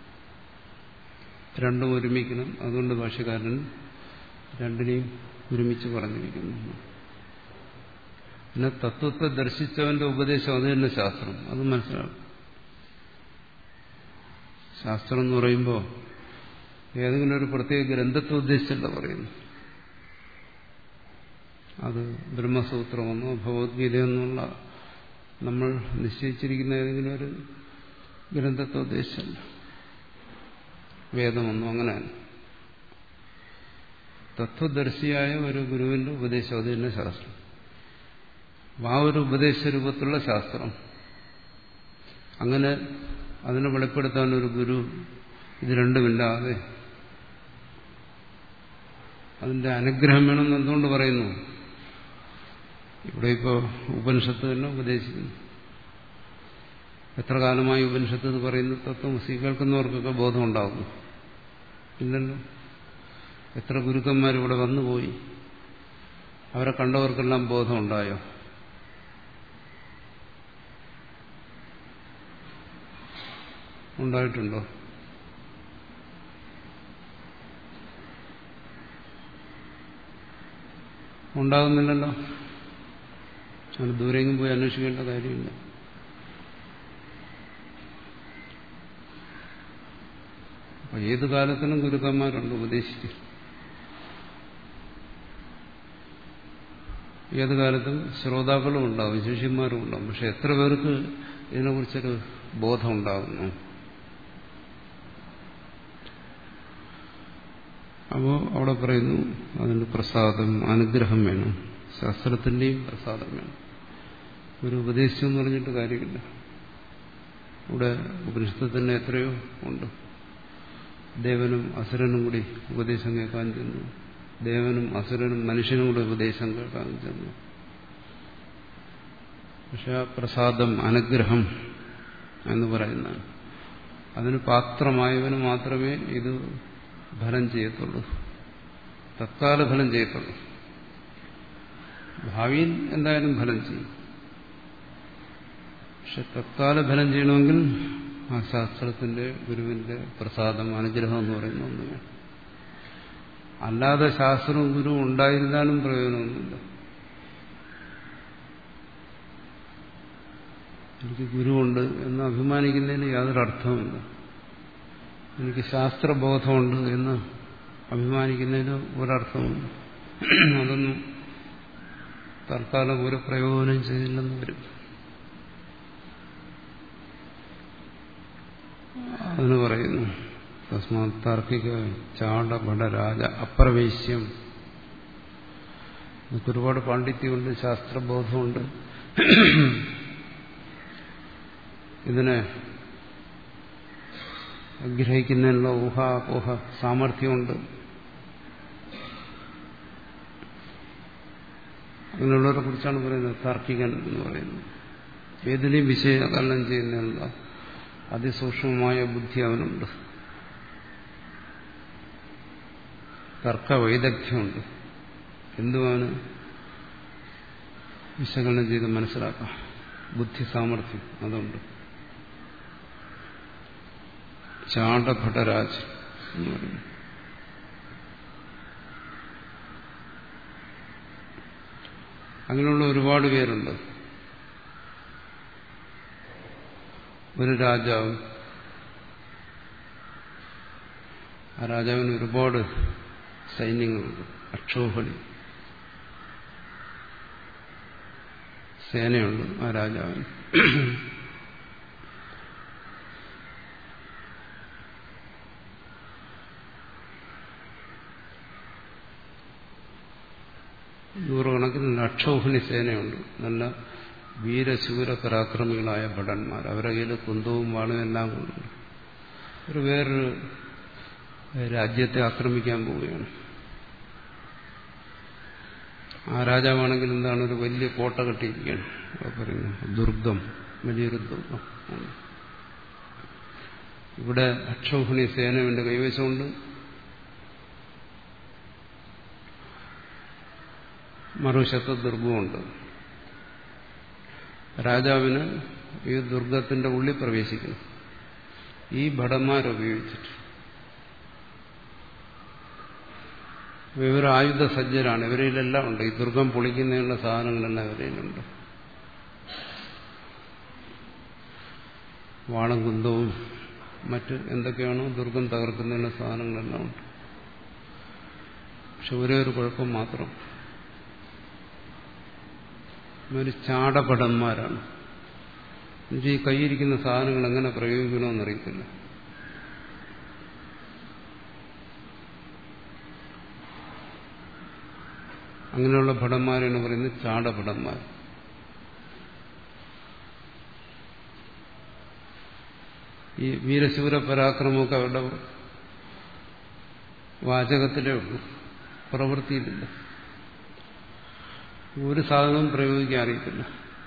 രണ്ടും ഒരുമിക്കണം. അതുകൊണ്ട് ഭാഷ്യകാരൻ രണ്ടിനെയും ഒരുമിച്ച് പറഞ്ഞിരിക്കുന്നു. പിന്നെ തത്വത്തെ ദർശിച്ചവന്റെ ഉപദേശം അത് തന്നെ ശാസ്ത്രം, അത് മനസ്സിലാക്കും. ശാസ്ത്രം എന്ന് പറയുമ്പോൾ ഏതെങ്കിലും ഒരു പ്രത്യേക ഗ്രന്ഥത്തെ ഉദ്ദേശിച്ചല്ല പറയുന്നു. അത് ബ്രഹ്മസൂത്രമെന്നോ ഭഗവത്ഗീതയെന്നുള്ള നമ്മൾ നിശ്ചയിച്ചിരിക്കുന്ന ഏതെങ്കിലും ഒരു ഗ്രന്ഥത്തെ ഉദ്ദേശിച്ചല്ല. വേദമെന്നോ അങ്ങനെയല്ല. തത്വദർശിയായ ഒരു ഗുരുവിന്റെ ഉപദേശം അത് തന്നെ ശാസ്ത്രം. ആ ഒരു ഉപദേശ രൂപത്തിലുള്ള ശാസ്ത്രം, അങ്ങനെ അതിനെ വെളിപ്പെടുത്താൻ ഒരു ഗുരു ഇത് രണ്ടുമില്ലാതെ അതിന്റെ അനുഗ്രഹം വേണമെന്ന് എന്തുകൊണ്ട് പറയുന്നു? ഇവിടെ ഇപ്പോൾ ഉപനിഷത്ത് തന്നെ ഉപദേശിക്കുന്നു. എത്ര കാലമായി ഉപനിഷത്ത് എന്ന് പറയുന്ന തത്വമസി കേൾക്കുന്നവർക്കൊക്കെ ബോധം ഉണ്ടാകുന്നു. ഇല്ലല്ലോ. എത്ര ഗുരുക്കന്മാരിവിടെ വന്നുപോയി, അവരെ കണ്ടവർക്കെല്ലാം ബോധമുണ്ടായോ? ഉണ്ടായിട്ടുണ്ടോ? ഉണ്ടാകുന്നില്ലല്ലോ. അങ്ങനെ ദൂരെങ്കിലും പോയി അന്വേഷിക്കേണ്ട കാര്യമില്ല. അപ്പൊ ഏത് കാലത്തിനും ഗുരുക്കന്മാരുണ്ട് ഉപദേശിക്കും. ഏത് കാലത്തും ശ്രോതാക്കളും ഉണ്ടാവും, ശിഷ്യന്മാരും ഉണ്ടാവും. പക്ഷെ എത്ര പേർക്ക് ഇതിനെക്കുറിച്ചൊരു ബോധം ഉണ്ടാകുന്നു? അപ്പോൾ അവിടെ പറയുന്നു അതിന് പ്രസാദം, അനുഗ്രഹം വേണം. ശാസ്ത്രത്തിന്റെയും പ്രസാദം വേണം. ഒരു ഉപദേശം എന്ന് പറഞ്ഞിട്ട് കാര്യമില്ല. ഇവിടെ ഉപനിഷത്തിൽ തന്നെ എത്രയോ ഉണ്ട്. ദേവനും അസുരനും കൂടി ഉപദേശം കേൾക്കാൻ ചെന്നു. ദേവനും അസുരനും മനുഷ്യനും കൂടി ഉപദേശം കേൾക്കാൻ ചെന്നു. പക്ഷെ ആ പ്രസാദം, അനുഗ്രഹം എന്ന് പറയുന്നതാണ്. അതിന് പാത്രമായവന് മാത്രമേ ഇത് ഫലം ചെയ്യത്തുള്ളൂ, തത്കാല ഫലം ചെയ്യത്തുള്ളൂ. ഭാവിയിൽ എന്തായാലും ഫലം ചെയ്യും. പക്ഷെ തത്കാല ഫലം ചെയ്യണമെങ്കിൽ ആ ശാസ്ത്രത്തിന്റെ ഗുരുവിന്റെ പ്രസാദം, അനുഗ്രഹം എന്ന് പറയുന്ന ഒന്ന് വേണം. അല്ലാതെ ശാസ്ത്രവും ഗുരുവും ഉണ്ടായിരുന്നാലും പ്രയോജനമൊന്നുമില്ല. എനിക്ക് ഗുരുവുണ്ട് എന്ന് അഭിമാനിക്കുന്നതിന് യാതൊരു അർത്ഥവുമില്ല. എനിക്ക് ശാസ്ത്രബോധമുണ്ട് എന്ന് അഭിമാനിക്കുന്നതിന് ഒരർത്ഥവുമില്ല. അതൊന്നും തൽക്കാലം ഒരു പ്രയോജനം ചെയ്തില്ലെന്ന് വരും. അതിന് പറയുന്നു തസ്മാ താർക്കിക ചാടപട രാജ അപ്രവേശ്യം. നമുക്ക് ഒരുപാട് പാണ്ഡിത്യമുണ്ട്, ശാസ്ത്രബോധമുണ്ട്, ഇതിനെ ഗ്രഹിക്കുന്നതിനുള്ള ഊഹാപോഹ സാമർഥ്യമുണ്ട്. അങ്ങനെയുള്ളവരെ കുറിച്ചാണ് പറയുന്നത് താർക്കികൻ എന്ന് പറയുന്നത്. ഏതിനെയും വിശകലനം ചെയ്യുന്നതിനുള്ള അതിസൂക്ഷ്മമായ ബുദ്ധി അവനുണ്ട്, തർക്കവൈദഗ്ധ്യമുണ്ട്. എന്തുവാണ് വിശകലനം ചെയ്ത് മനസ്സിലാക്കാം, ബുദ്ധി സാമർഥ്യം അതുണ്ട്. ചാടഭടരാജ് എന്ന് പറയുന്നു. അങ്ങനെയുള്ള ഒരുപാട് പേരുണ്ട്. ഒരു രാജാവ്, ആ രാജാവിന് ഒരുപാട് സൈന്യങ്ങളുണ്ട്, അക്ഷോഭണി സേനയുണ്ട് ആ രാജാവിന്. നൂറുകണക്കിന് അക്ഷോഭണി സേനയുണ്ട്, നല്ല വീരശൂര പരാക്രമികളായ ഭടന്മാർ. അവരുടെ കയ്യിൽ കുന്തവും വാളും എല്ലാം കൊണ്ടുണ്ട്. ഒരു വേറൊരു രാജ്യത്തെ ആക്രമിക്കാൻ പോവുകയാണ്. ആ രാജാവാണെങ്കിൽ എന്താണ്, ഒരു വലിയ കോട്ട കെട്ടിയിരിക്കുകയാണ്. പറയുന്നു ദുർഗം, വലിയൊരു ദുർഗം. ഇവിടെ അക്ഷോഹിണി സേനയുടെ കൈവശമുണ്ട്. മറുവശത്ത് ദുർഗമുണ്ട്. രാജാവിന് ഈ ദുർഗത്തിന്റെ ഉള്ളിൽ പ്രവേശിക്കണം ഈ ഭടന്മാരുപയോഗിച്ചിട്ട്. ഇവർ ആയുധ സജ്ജരാണ്, ഇവരിലെല്ലാം ഉണ്ട്. ഈ ദുർഗം പൊളിക്കുന്നതിനുള്ള സാധനങ്ങളെല്ലാം ഇവരിലുണ്ട്. വാളും കുന്തവും മറ്റ് എന്തൊക്കെയാണോ ദുർഗം തകർക്കുന്നതിനുള്ള സാധനങ്ങളെല്ലാം ഉണ്ട്. പക്ഷെ ഒരേ ഒരു കുഴപ്പം മാത്രം, ഒരു ചാടപടന്മാരാണ്. എന്നുവെച്ചാൽ ഈ കൈയിരിക്കുന്ന സാധനങ്ങൾ എങ്ങനെ പ്രയോഗിക്കണമെന്നറിയത്തില്ല. അങ്ങനെയുള്ള ഭടന്മാരാണ് പറയുന്നത് ചാടഭടന്മാർ. ഈ വീരശൂര പരാക്രമമൊക്കെ അവരുടെ വാചകത്തിലേ ഉള്ളൂ, പ്രവൃത്തിയിലില്ല. ഒരു സാധനവും പ്രയോഗിക്കാൻ അറിയത്തില്ല.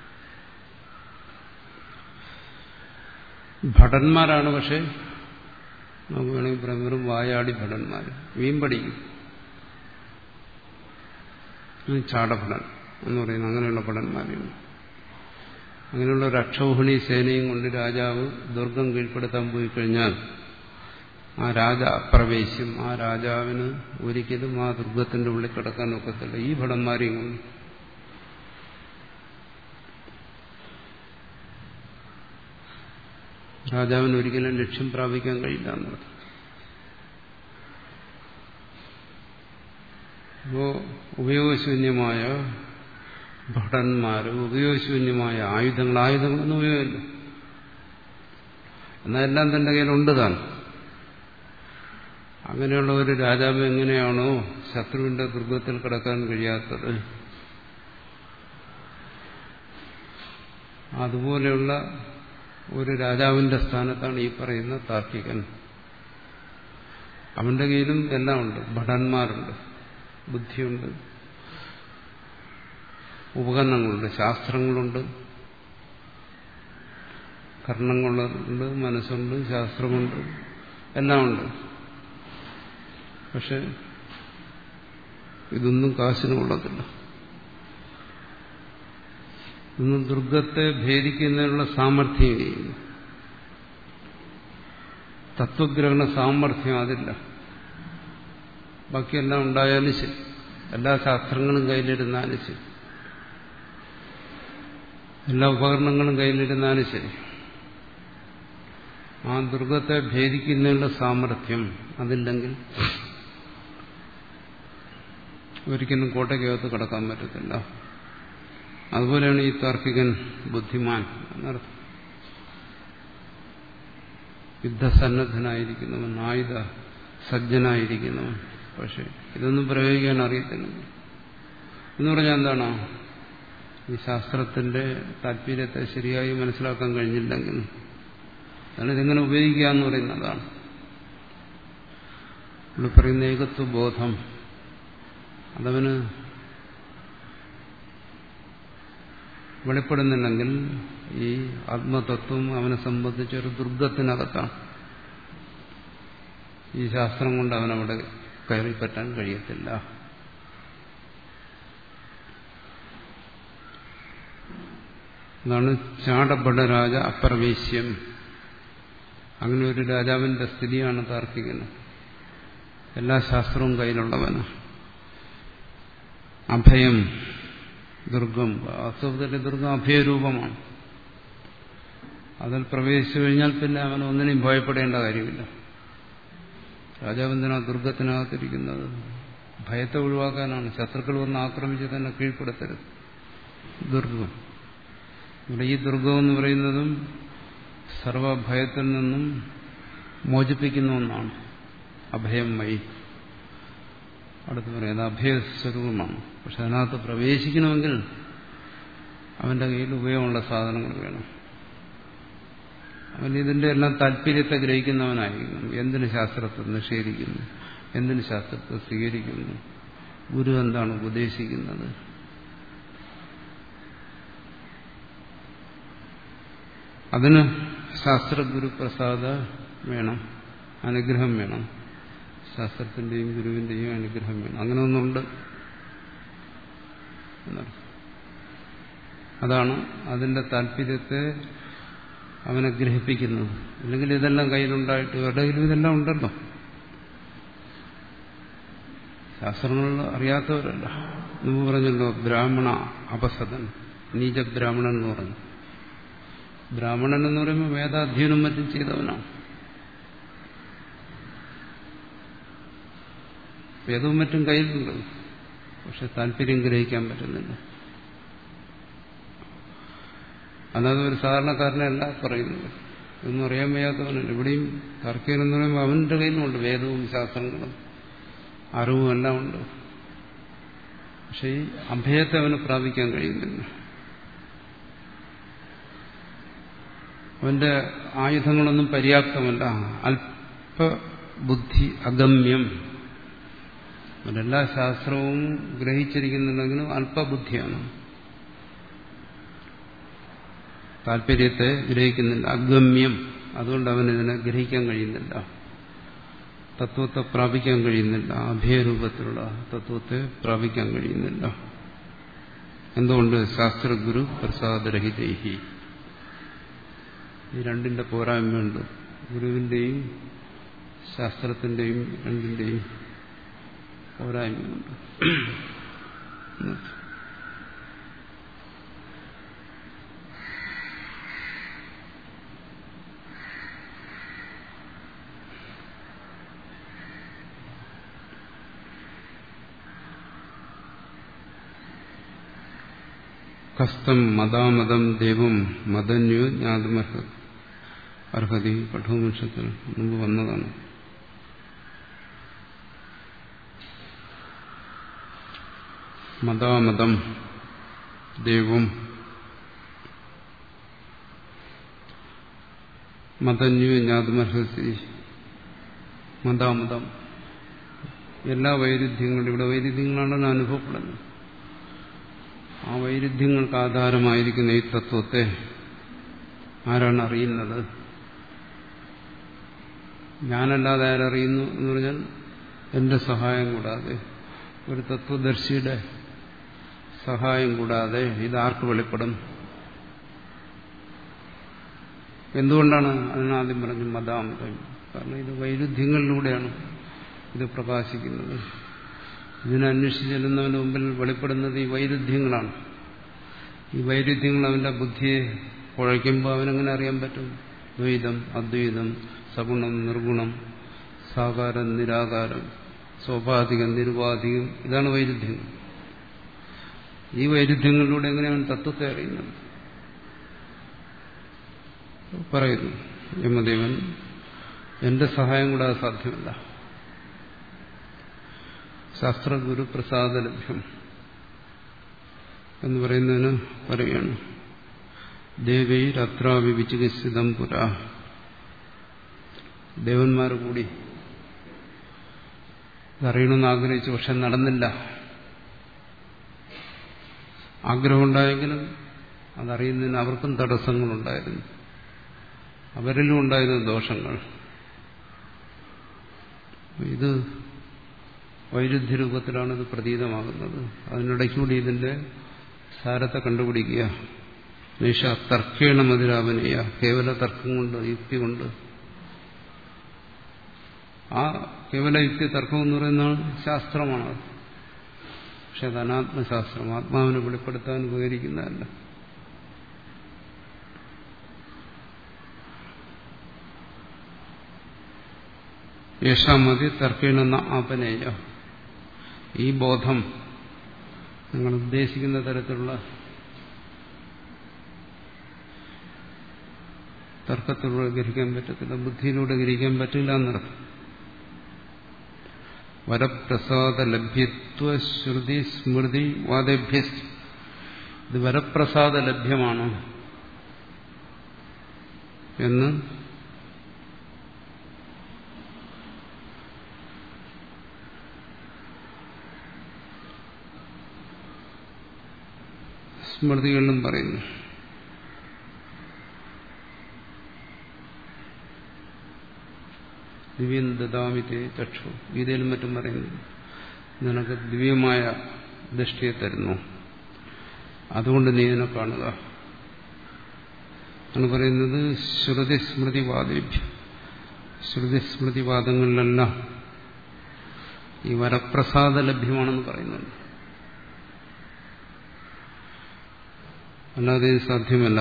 ഭടന്മാരാണ്, പക്ഷെ നമുക്ക് വേണമെങ്കിൽ പറയാം വെറും വായാടി ഭടന്മാർ. മീൻ പഠിക്കും ചാടഭടൻ എന്ന് പറയുന്നത്. അങ്ങനെയുള്ള ഭടന്മാരാണ്. അങ്ങനെയുള്ള ഒരു അക്ഷൗഹിണി സേനയും കൊണ്ട് രാജാവ് ദുർഗം കീഴ്പ്പെടുത്താൻ പോയി കഴിഞ്ഞാൽ ആ രാജ അപ്രവേശ്യം, ആ രാജാവിന് ഒരിക്കലും ആ ദുർഗത്തിന്റെ ഉള്ളിൽ കിടക്കാൻ ഒക്കത്തില്ല. ഈ ഭടന്മാരെയും കൊണ്ട് രാജാവിന് ഒരിക്കലും ലക്ഷ്യം പ്രാപിക്കാൻ കഴിയില്ല എന്നുള്ളത്. അപ്പോ ഉപയോഗശൂന്യമായ ഭടന്മാര്, ഉപയോഗശൂന്യമായ ആയുധങ്ങൾ, ആയുധങ്ങളൊന്നും ഉപയോഗമില്ല. എന്നാൽ എല്ലാം തന്റെ കയ്യിലുണ്ട് താൻ. അങ്ങനെയുള്ള ഒരു രാജാവ് എങ്ങനെയാണോ ശത്രുവിന്റെ ദുർഗത്തിൽ കിടക്കാൻ കഴിയാത്തത്, അതുപോലെയുള്ള ഒരു രാജാവിന്റെ സ്ഥാനത്താണ് ഈ പറയുന്ന താർക്കികൻ. അവന്റെ കയ്യിലും എല്ലാം ഉണ്ട്. ഭടന്മാരുണ്ട്, ബുദ്ധിയുണ്ട്, ഉപകരണങ്ങളുണ്ട്, ശാസ്ത്രങ്ങളുണ്ട്, കർണങ്ങളുണ്ട്, മനസ്സുണ്ട്, ശാസ്ത്രമുണ്ട്, എല്ലാം ഉണ്ട്. പക്ഷെ ഇതൊന്നും കാശിന് കൊള്ളത്തില്ല. ഇതൊന്നും ദുർഗത്തെ ഭേദിക്കുന്നതിനുള്ള സാമർഥ്യം, തത്വഗ്രഹണ സാമർഥ്യം അതില്ല. ബാക്കിയെല്ലാം ഉണ്ടായാലും ശരി, എല്ലാ ശാസ്ത്രങ്ങളും കയ്യിലിരുന്നാലും ശരി, എല്ലാ ഉപകരണങ്ങളും കയ്യിലിരുന്നാലും ശരി, ആ ദുർഗത്തെ ഭേദിക്കുന്നതിനുള്ള സാമർഥ്യം അതില്ലെങ്കിൽ ഒരിക്കലും കോട്ടയ്ക്കകത്ത് കടക്കാൻ പറ്റത്തില്ല. അതുപോലെയാണ് ഈ താർക്കികൻ ബുദ്ധിമാൻ എന്നർത്ഥം. യുദ്ധസന്നദ്ധനായിരിക്കുന്നവൻ, ആയുധ സജ്ജനായിരിക്കുന്നവൻ. പക്ഷെ ഇതൊന്നും പ്രയോഗിക്കാൻ അറിയത്തില്ല എന്ന് പറഞ്ഞാൽ എന്താണ്? ഈ ശാസ്ത്രത്തിന്റെ താല്പര്യത്തെ ശരിയായി മനസ്സിലാക്കാൻ കഴിഞ്ഞില്ലെങ്കിൽ അതാണ് ഇതെങ്ങനെ ഉപയോഗിക്കുക എന്ന് പറയുന്നതാണ്. ഇവിടെ പറയുന്ന ഏകത്വബോധം അതവന് വെളിപ്പെടുന്നില്ലെങ്കിൽ ഈ ആത്മതത്വം അവനെ സംബന്ധിച്ചൊരു ദുർഗത്തിനകത്താണ്. ഈ ശാസ്ത്രം കൊണ്ട് അവനവിടെ കയറിപ്പറ്റാൻ കഴിയത്തില്ല. അതാണ് ചാടഭടരാജ അപ്രവേശ്യം. അങ്ങനെ ഒരു രാജാവിന്റെ സ്ഥിതിയാണ് താർക്കികന്. എല്ലാ ശാസ്ത്രവും കയ്യിലുള്ളവന്. അഭയം ദുർഗം, വാസ്തവത്തിന്റെ ദുർഗം അഭയരൂപമാണ്. അതിൽ പ്രവേശിച്ചു കഴിഞ്ഞാൽ പിന്നെ അവൻ ഒന്നിനെയും ഭയപ്പെടേണ്ട കാര്യമില്ല. രാജാവെന്തിനാ ദുർഗത്തിനകത്തിരിക്കുന്നത്? ഭയത്തെ ഒഴിവാക്കാനാണ്. ശത്രുക്കൾ വന്ന് ആക്രമിച്ച് തന്നെ കീഴ്പ്പെടുത്തരുത്. ദുർഗം ഇവിടെ ഈ ദുർഗം എന്ന് പറയുന്നതും സർവഭയത്തിൽ നിന്നും മോചിപ്പിക്കുന്ന ഒന്നാണ്. അഭയം മയി അടുത്ത് പറയുന്നത് അഭയസ്വരൂപമാണ്. പക്ഷെ അതിനകത്ത് പ്രവേശിക്കണമെങ്കിൽ അവന്റെ കയ്യിൽ ഉപയോഗമുള്ള സാധനങ്ങൾ വേണം. അവൻ ഇതിന്റെ എല്ലാം താല്പര്യത്തെ ഗ്രഹിക്കുന്നവനായിരിക്കണം. എന്തിന് ശാസ്ത്രത്തെ നിഷേധിക്കുന്നു, എന്തിന് ശാസ്ത്രത്തെ സ്വീകരിക്കുന്നു, ഗുരു എന്താണ് ഉപദേശിക്കുന്നത്, അതിന് ശാസ്ത്രഗുരു പ്രസാദ വേണം, അനുഗ്രഹം വേണം. ശാസ്ത്രത്തിന്റെയും ഗുരുവിന്റെയും അനുഗ്രഹം വേണം. അങ്ങനെ ഒന്നുണ്ട്. അതാണ് അതിന്റെ താല്പര്യത്തെ അവനെ ഗ്രഹിപ്പിക്കുന്നത്. അല്ലെങ്കിൽ ഇതെല്ലാം കയ്യിലുണ്ടായിട്ട് ഇവരുടെ കയ്യിലും ഇതെല്ലാം ഉണ്ടല്ലോ. ശാസ്ത്രങ്ങൾ അറിയാത്തവരല്ല. മുമ്പ് പറഞ്ഞല്ലോ, ബ്രാഹ്മണ അപസദൻ, നീച ബ്രാഹ്മണൻ എന്ന് പറഞ്ഞു. ബ്രാഹ്മണൻ എന്ന് പറയുമ്പോൾ വേദാധ്യയനം മറ്റും ചെയ്തവനാണ്. വേദവും മറ്റും കയ്യിലുണ്ട്. പക്ഷെ താല്പര്യം ഗ്രഹിക്കാൻ പറ്റുന്നില്ല. അല്ലാതെ ഒരു സാധാരണക്കാരനല്ല പറയുന്നത്. ഇതൊന്നും അറിയാൻ വയ്യാത്തവനല്ല. ഇവിടെയും താർക്കികൻ എന്ന് പറയുമ്പോൾ അവന്റെ കയ്യിലുമുണ്ട് വേദവും ശാസ്ത്രങ്ങളും അറിവും എല്ലാം ഉണ്ട്. പക്ഷെ ഈ അഭയത്തെ അവന് പ്രാപിക്കാൻ കഴിയുന്നില്ല. അവന്റെ ആയുധങ്ങളൊന്നും പര്യാപ്തമല്ല. അല്പബുദ്ധി, അഗമ്യം. അവരെല്ലാ ശാസ്ത്രവും ഗ്രഹിച്ചിരിക്കുന്നുണ്ടെങ്കിലും അല്പബുദ്ധിയാണ്. താല്പര്യത്തെ ഗ്രഹിക്കുന്നില്ല, അഗമ്യം. അതുകൊണ്ട് അവനിതിനെ ഗ്രഹിക്കാൻ കഴിയുന്നില്ല, തത്വത്തെ പ്രാപിക്കാൻ കഴിയുന്നില്ല, അഭയരൂപത്തിലുള്ള തത്വത്തെ പ്രാപിക്കാൻ കഴിയുന്നില്ല. എന്തുകൊണ്ട്? ശാസ്ത്രഗുരു പ്രസാദരഹിതൈഹി. ഈ രണ്ടിന്റെ പോരായ്മയുണ്ട്. ഗുരുവിന്റെയും ശാസ്ത്രത്തിന്റെയും രണ്ടിന്റെയും പോരായ്മയുണ്ട്. കസ്തം മതാമതം ദേവം മദന്യോ ജ്ഞാതമർഹ അർഹതി. കഠോപനിഷത്തിൽ മുമ്പ് വന്നതാണ്. മതാമതം ദേവം മതന്യു ജ്ഞാതമർഹസി മതാമതം. എല്ലാ വൈരുദ്ധ്യങ്ങളും ഇവിടെ വൈരുദ്ധ്യങ്ങളാണ് അനുഭവപ്പെടുന്നത്. ആ വൈരുദ്ധ്യങ്ങൾക്ക് ആധാരമായിരിക്കുന്ന ഈ തത്വത്തെ ആരാണ് അറിയുന്നത്? ഞാനല്ലാതെ ആരറിയുന്നു എന്ന് പറഞ്ഞാൽ എന്റെ സഹായം കൂടാതെ, ഒരു തത്വദർശിയുടെ സഹായം കൂടാതെ ഇതാർക്ക് വെളിപ്പെടും? എന്തുകൊണ്ടാണ് അതിനാദ്യം പറഞ്ഞു മതാമതം? കാരണം ഇത് വൈരുദ്ധ്യങ്ങളിലൂടെയാണ് ഇത് പ്രകാശിക്കുന്നത്. ഇതിനെ അന്വേഷിച്ച് ചെല്ലുന്നവന് മുമ്പിൽ വെളിപ്പെടുന്നത് ഈ വൈരുദ്ധ്യങ്ങളാണ്. ഈ വൈരുദ്ധ്യങ്ങൾ അവന്റെ ബുദ്ധിയെ കുഴയ്ക്കുമ്പോൾ അവനെങ്ങനെ അറിയാൻ പറ്റും? ദ്വൈതം, അദ്വൈതം, സഗുണം, നിർഗുണം, സാകാരം, നിരാകാരം, സ്വാഭാവികം, നിരുപാധികം, ഇതാണ് വൈരുദ്ധ്യങ്ങൾ. ഈ വൈരുദ്ധ്യങ്ങളിലൂടെ എങ്ങനെയാണ് തത്വത്തെ അറിയുന്നത്? പറയുന്നു യമദേവൻ, എന്റെ സഹായം കൂടാതെ സാധ്യമല്ല. ശാസ്ത്രഗുരു പ്രസാദലഭ്യം എന്ന് പറയുന്നതിന് പറയുകയാണ്, ദേവൈരത്രാവി വിചികിത്സിതം പുരാ. ദേവന്മാർ കൂടി അറിയണമെന്ന് ആഗ്രഹിച്ചു, പക്ഷെ നടന്നില്ല. ആഗ്രഹമുണ്ടായെങ്കിലും അതറിയുന്നതിന് അവർക്കും തടസ്സങ്ങളുണ്ടായിരുന്നു, അവരിലും ഉണ്ടായിരുന്ന ദോഷങ്ങൾ. ഇത് വൈരുദ്ധ്യ രൂപത്തിലാണ് ഇത് പ്രതീതമാകുന്നത്. അതിനിടയ്ക്കൂടി ഇതിന്റെ സാരത്തെ കണ്ടുപിടിക്കുക. നിഷ തർക്കേണ മതിരാവനീയ, കേവല തർക്കം കൊണ്ട്, യുക്തി കൊണ്ട്. ആ കേവല യുക്തി തർക്കം എന്ന് പറയുന്നത് ശാസ്ത്രമാണ്. പക്ഷെ അത് അനാത്മശാസ്ത്രം, ആത്മാവിനെ വെളിപ്പെടുത്താൻ ഉപകരിക്കുന്നതല്ല. യേശാമതി തർക്കേണെന്ന ആപനേയ. ഈ ബോധം നിങ്ങൾ ഉദ്ദേശിക്കുന്ന തരത്തിലുള്ള തർക്കത്തിലൂടെ ഗ്രഹിക്കാൻ പറ്റത്തില്ല, ബുദ്ധിയിലൂടെ ഗ്രഹിക്കാൻ പറ്റില്ല എന്നർത്ഥം. വരപ്രസാദ ലഭ്യത്വ ശ്രുതി സ്മൃതി വാദേഭ്യ. ഇത് വരപ്രസാദ ലഭ്യമാണ് എന്ന് സ്മൃതികളിലും പറയുന്നു. ദിവ്യം ദദാമിതേ ചക്ഷു. ഗീതയിലും മറ്റും പറയുന്നു, നിനക്ക് ദിവ്യമായ ദൃഷ്ടിയെ തരുന്നു, അതുകൊണ്ട് നീ ഇതിനെ കാണുക എന്ന് പറയുന്നത്. ശ്രുതി സ്മൃതിവാദേഭ്യ, ശ്രുതി സ്മൃതിവാദങ്ങളിലെല്ലാം ഈ വരപ്രസാദ ലഭ്യമാണെന്ന് പറയുന്നുണ്ട്. അല്ലാതെ ഇത് സാധ്യമല്ല.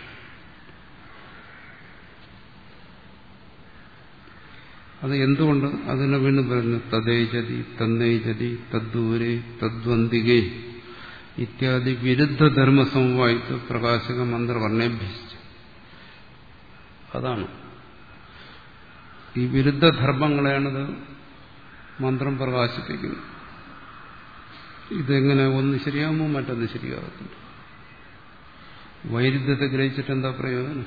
അത് എന്തുകൊണ്ട്? അതിനെ വീണ്ടും പറയുന്നു, തദ്ദേജതി തന്നേജതി തദ്ദൂരെ തദ്വന്തികേ ഇത്യാദി വിരുദ്ധ ധർമ്മ സമവായിത്വ പ്രകാശക മന്ത്രവർണ്ണേഭ്യസിച്ചു. അതാണ് ഈ വിരുദ്ധ ധർമ്മങ്ങളെയാണത് മന്ത്രം പ്രകാശിപ്പിക്കുന്നത്. ഇതെങ്ങനെ ഒന്ന് ശരിയാകുമോ മറ്റൊന്ന് ശരിയാകത്തില്ല. വൈരുദ്ധ്യത്തെ ഗ്രഹിച്ചിട്ട് എന്താ പ്രയോജനം?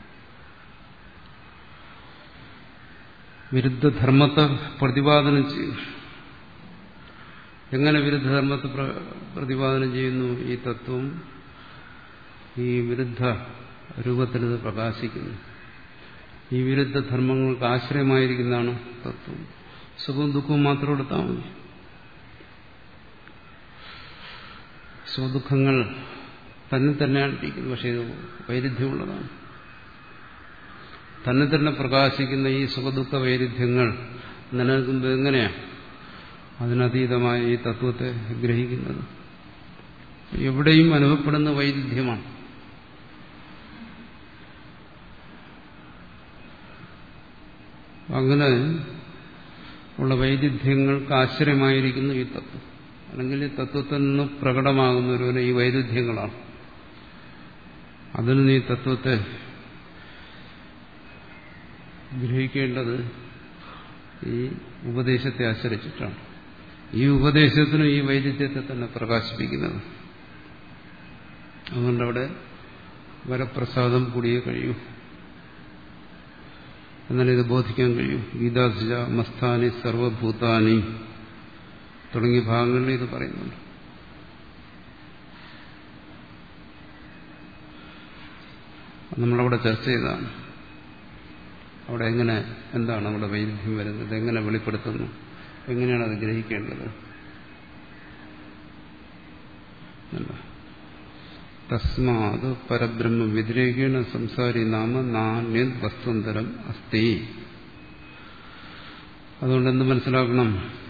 വിരുദ്ധധർമ്മത്തെ പ്രതിപാദനം ചെയ്യുന്നു. എങ്ങനെ വിരുദ്ധധർമ്മത്തെ പ്രതിപാദനം ചെയ്യുന്നു? ഈ തത്വം ഈ വിരുദ്ധ രൂപത്തിൽ ഇത് പ്രകാശിക്കുന്നു. ഈ വിരുദ്ധ ധർമ്മങ്ങൾക്ക് ആശ്രയമായിരിക്കുന്നതാണ് തത്വം. സുഖവും ദുഃഖവും മാത്രം എടുത്താൽ മതി. സുഖദുഃഖങ്ങൾ തന്നെ തന്നെയാണ് ഇരിക്കുന്നത്, പക്ഷേ ഇത് വൈരുദ്ധ്യമുള്ളതാണ്. തന്നെ തന്നെ പ്രകാശിക്കുന്ന ഈ സുഖദുഃഖ വൈരുദ്ധ്യങ്ങൾ നിലനിൽക്കുമ്പോൾ എങ്ങനെയാണ് അതിനതീതമായ ഈ തത്വത്തെ ഗ്രഹിക്കുന്നത്? എവിടെയും അനുഭവപ്പെടുന്ന വൈരുദ്ധ്യമാണ്. അങ്ങനെ ഉള്ള വൈരുദ്ധ്യങ്ങൾക്ക് ആശ്രയമായിരിക്കുന്നു ഈ തത്വം. അല്ലെങ്കിൽ ഈ തത്വത്തിൽ നിന്ന് പ്രകടമാകുന്ന ഒരുവന് ഈ വൈരുദ്ധ്യങ്ങളാണ്. അതിന് നീ തത്വത്തെ ഗ്രഹിക്കേണ്ടത് ഈ ഉപദേശത്തെ ആശ്രയിച്ചിട്ടാണ്. ഈ ഉപദേശത്തിനും ഈ വൈരുദ്ധ്യത്തെ തന്നെ പ്രകാശിപ്പിക്കുന്നത്. അതുകൊണ്ടവിടെ വരപ്രസാദം കൂടിയേ കഴിയൂ. എന്നാലും ഇത് ബോധിക്കാൻ കഴിയും. ഗീതാസുജ മസ്താനി സർവഭൂതാനി തുടങ്ങിയ ഭാഗങ്ങളിൽ ഇത് പറയുന്നുണ്ട്. നമ്മളവിടെ ചർച്ച ചെയ്തതാണ്. അവിടെ എങ്ങനെ, എന്താണ് അവിടെ വൈരുദ്ധ്യം വരുന്നത്, എങ്ങനെ വെളിപ്പെടുത്തുന്നു, എങ്ങനെയാണ് അത് ഗ്രഹിക്കേണ്ടത്. തസ്മാത് പരബ്രഹ്മ വ്യതിരേകേണ സംസാരി നാമ നാന്യത് വസ്തുന്തരം അസ്തി. അതുകൊണ്ട് എന്ത് മനസ്സിലാക്കണം?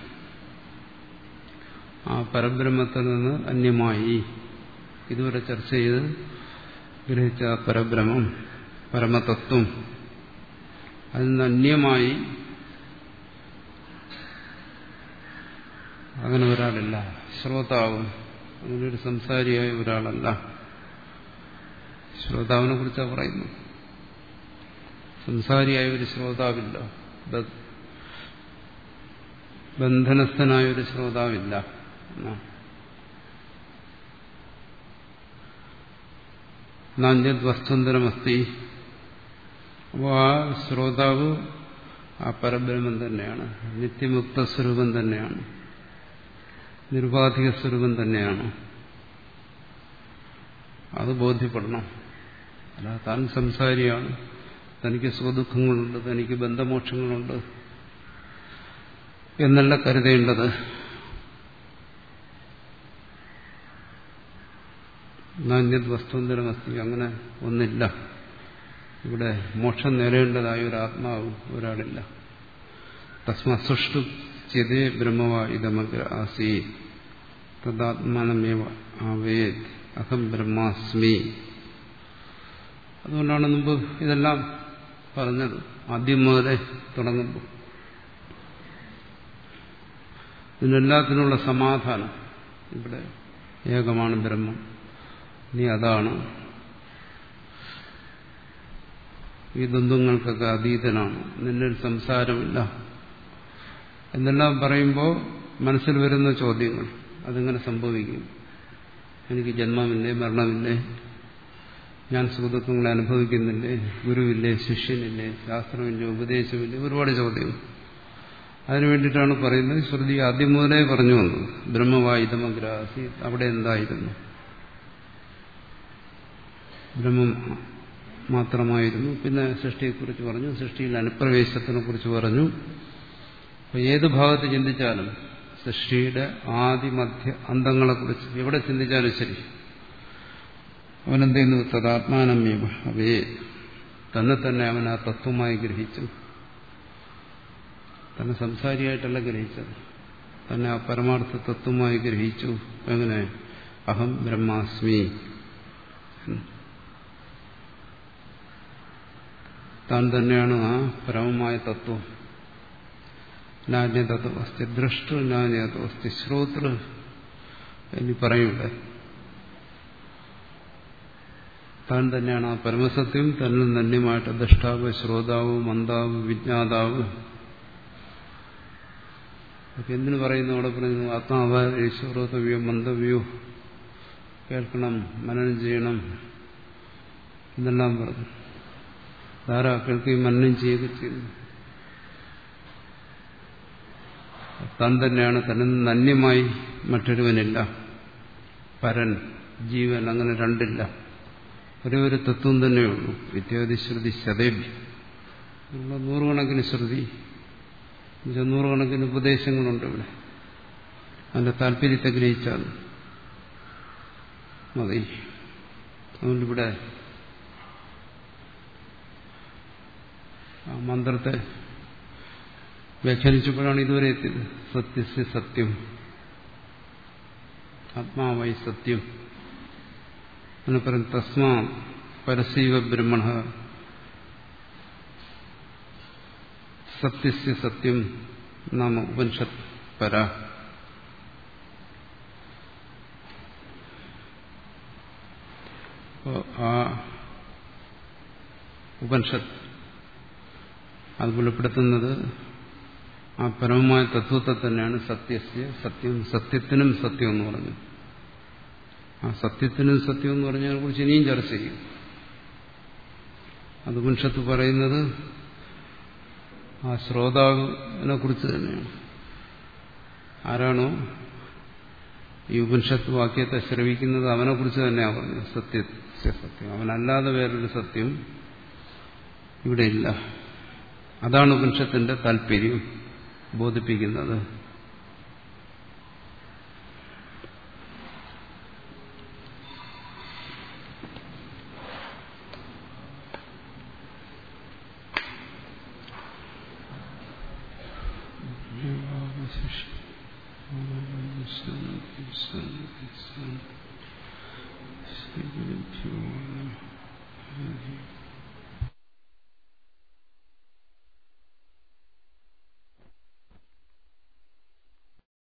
ആ പരബ്രഹ്മത്തിൽ നിന്ന് അന്യമായി ഇതുവരെ ചർച്ച ചെയ്ത് ഗ്രഹിച്ച പരബ്രഹ്മം, പരമതത്വം, അതിൽ നിന്ന് അന്യമായി അങ്ങനെ ഒരാളില്ല. ശ്രോതാവും അങ്ങനൊരു സംസാരിയായ ഒരാളല്ല. ശ്രോതാവിനെ കുറിച്ചാണ് പറയുന്നത്. സംസാരിയായ ഒരു ശ്രോതാവില്ല, ബന്ധനസ്ഥനായ ഒരു ശ്രോതാവില്ല. നാന്യത് വസ്തുന്തരമസ്തി. അപ്പോൾ ആ ശ്രോതാവ് ആ പരബ്രഹ്മം തന്നെയാണ്, നിത്യമുക്ത സ്വരൂപം തന്നെയാണ്, നിരുപാധിക സ്വരൂപം തന്നെയാണ്. അത് ബോധ്യപ്പെടണം. അല്ല താൻ സംസാരിയാണ്, തനിക്ക് സുഖദുഃഖങ്ങളുണ്ട്, തനിക്ക് ബന്ധമോക്ഷങ്ങളുണ്ട് എന്നല്ല കരുതേണ്ടത്. നാന്യത് വസ്തുന്തരമസ്തി, അങ്ങനെ ഒന്നില്ല. ഇവിടെ മോക്ഷം നേടേണ്ടതായ ഒരു ആത്മാവ് ഒരാളില്ല. തസ്മാ സുഷ്ടു ചേതേ ബ്രഹ്മവാ ഇദമഗ്ര ആസീ തദാത്മാനമേവ ആവേത് അഹം ബ്രഹ്മാസ്മി. അതുകൊണ്ടാണ് മുമ്പ് ഇതെല്ലാം പറഞ്ഞത്. ആദ്യം മുതലേ തുടങ്ങുമ്പോൾ ഇതിനെല്ലാത്തിനുള്ള സമാധാനം ഇവിടെ ഏകമാണ് ബ്രഹ്മം, നീ അതാണ്, ഈ ദ്വന്ദ്ങ്ങൾക്കൊക്കെ അതീതനാണ്, നിന്നിൽ സംസാരമില്ല എന്നെല്ലാം പറയുമ്പോൾ മനസ്സിൽ വരുന്ന ചോദ്യങ്ങൾ, അതിങ്ങനെ സംഭവിക്കും. എനിക്ക് ജന്മമില്ലേ, മരണമില്ലേ, ഞാൻ സുഖദുഃഖങ്ങളെ അനുഭവിക്കുന്നില്ലേ, ഗുരുവില്ലേ, ശിഷ്യനില്ലേ, ശാസ്ത്രമില്ലേ, ഉപദേശമില്ലേ, ഒരുപാട് ചോദ്യങ്ങൾ. അതിനു വേണ്ടിയിട്ടാണ് പറയുന്നത്. ശ്രുതി ആദ്യം മുതലേ പറഞ്ഞു വന്നു ബ്രഹ്മവായുധമഗ്രാസി. അവിടെ എന്തായിരുന്നു? ബ്രഹ്മം മാത്രമായിരുന്നു. പിന്നെ സൃഷ്ടിയെക്കുറിച്ച് പറഞ്ഞു, സൃഷ്ടിയിൽ അനുപ്രവേശത്തിനെ കുറിച്ച് പറഞ്ഞു. അപ്പോൾ ഏത് ഭാഗത്ത് ചിന്തിച്ചാലും സൃഷ്ടിയുടെ ആദി മധ്യ അന്തങ്ങളെക്കുറിച്ച് എവിടെ ചിന്തിച്ചാലും ശരി, അവനെന്ത് ചെയ്യുന്നു? തദാത്മാനമേവ അവയെ തന്നെ തന്നെ അവൻ ആ തത്വമായി ഗ്രഹിച്ചു. തന്നെ സംസാരിയായിട്ടല്ല ഗ്രഹിച്ചത്, തന്നെ ആ പരമാർത്ഥ തത്വമായി ഗ്രഹിച്ചു. എങ്ങനെ? അഹം ബ്രഹ്മാസ്മി. താൻ തന്നെയാണ് ആ പരമമായ തത്വം. നാന്യതത്വം അസ്തി ദൃഷ്ടൃ, നാന്യതത്വം അസ്തി ശ്രോതൃ എന്ന് പറയൂടെ. താൻ തന്നെയാണ് ആ പരമസത്യം, തന്നിൽ നന്യമായിട്ട് ദൃഷ്ടാവ്, ശ്രോതാവ്, മന്ദാവ്, വിജ്ഞാതാവ്. അതൊക്കെ എന്തിനു പറയുന്നു? അവിടെ പറയുന്നു ആത്മാവ് ശ്രോതവ്യോ മന്ദവ്യോ, കേൾക്കണം, മനനം ചെയ്യണം എന്നെല്ലാം പറഞ്ഞു. ധാരാ കേൾക്കുകയും മനനം ചെയ്യുകയും ചെയ്യുന്നു. താൻ തന്നെയാണ്, തന്നിൽ നിന്ന് അന്യമായി മറ്റൊരുവനില്ല. പരൻ, ജീവൻ, അങ്ങനെ രണ്ടില്ല. ഒരേ ഒരു തത്വം തന്നെയുള്ളൂ. ഇത്യാദി ശ്രുതി ശതേഭ്യ, നൂറുകണക്കിന് ശ്രുതി, നൂറുകണക്കിന് ഉപദേശങ്ങളുണ്ട് ഇവിടെ. അതിന്റെ താല്പര്യത്തെ ഗ്രഹിച്ചാൽ മതി. അതുകൊണ്ടിവിടെ ആ മന്ത്രത്തെ വ്യാഖ്യാനിച്ചപ്പോഴാണ് ഇതുവരെ എത്തിയത്. സത്യസ്യ സത്യം, ആത്മാവായി സത്യം എന്ന് പറയും. തസ്മാ പരസൈവ ബ്രഹ്മണ സത്യസ്യ സത്യം നാമ ഉപനിഷത് പര. ആ ഉപനിഷത്ത് അത് വെളിപ്പെടുത്തുന്നത് ആ പരമമായ തത്വത്തെ തന്നെയാണ്. സത്യസ്യ സത്യം, സത്യത്തിനും സത്യം എന്ന് പറഞ്ഞു. ആ സത്യത്തിനും സത്യം എന്ന് പറഞ്ഞതിനെ കുറിച്ച് ഇനിയും ചർച്ച ചെയ്യും. അത് ഉപനിഷത്ത് പറയുന്നത് ആ ശ്രോതാവിനെ കുറിച്ച് തന്നെയാണ്. ആരാണോ ഈ ഉപനിഷത്ത് വാക്യത്തെ ശ്രവിക്കുന്നത് അവനെ കുറിച്ച് തന്നെയാണ് പറഞ്ഞത്. സത്യസ്യ സത്യം, അവനല്ലാതെ വേറൊരു സത്യം ഇവിടെ ഇല്ല. അതാണ് ഉപനിഷത്തിന്റെ താല്പര്യം ബോധിപ്പിക്കുന്നത്. ശരി.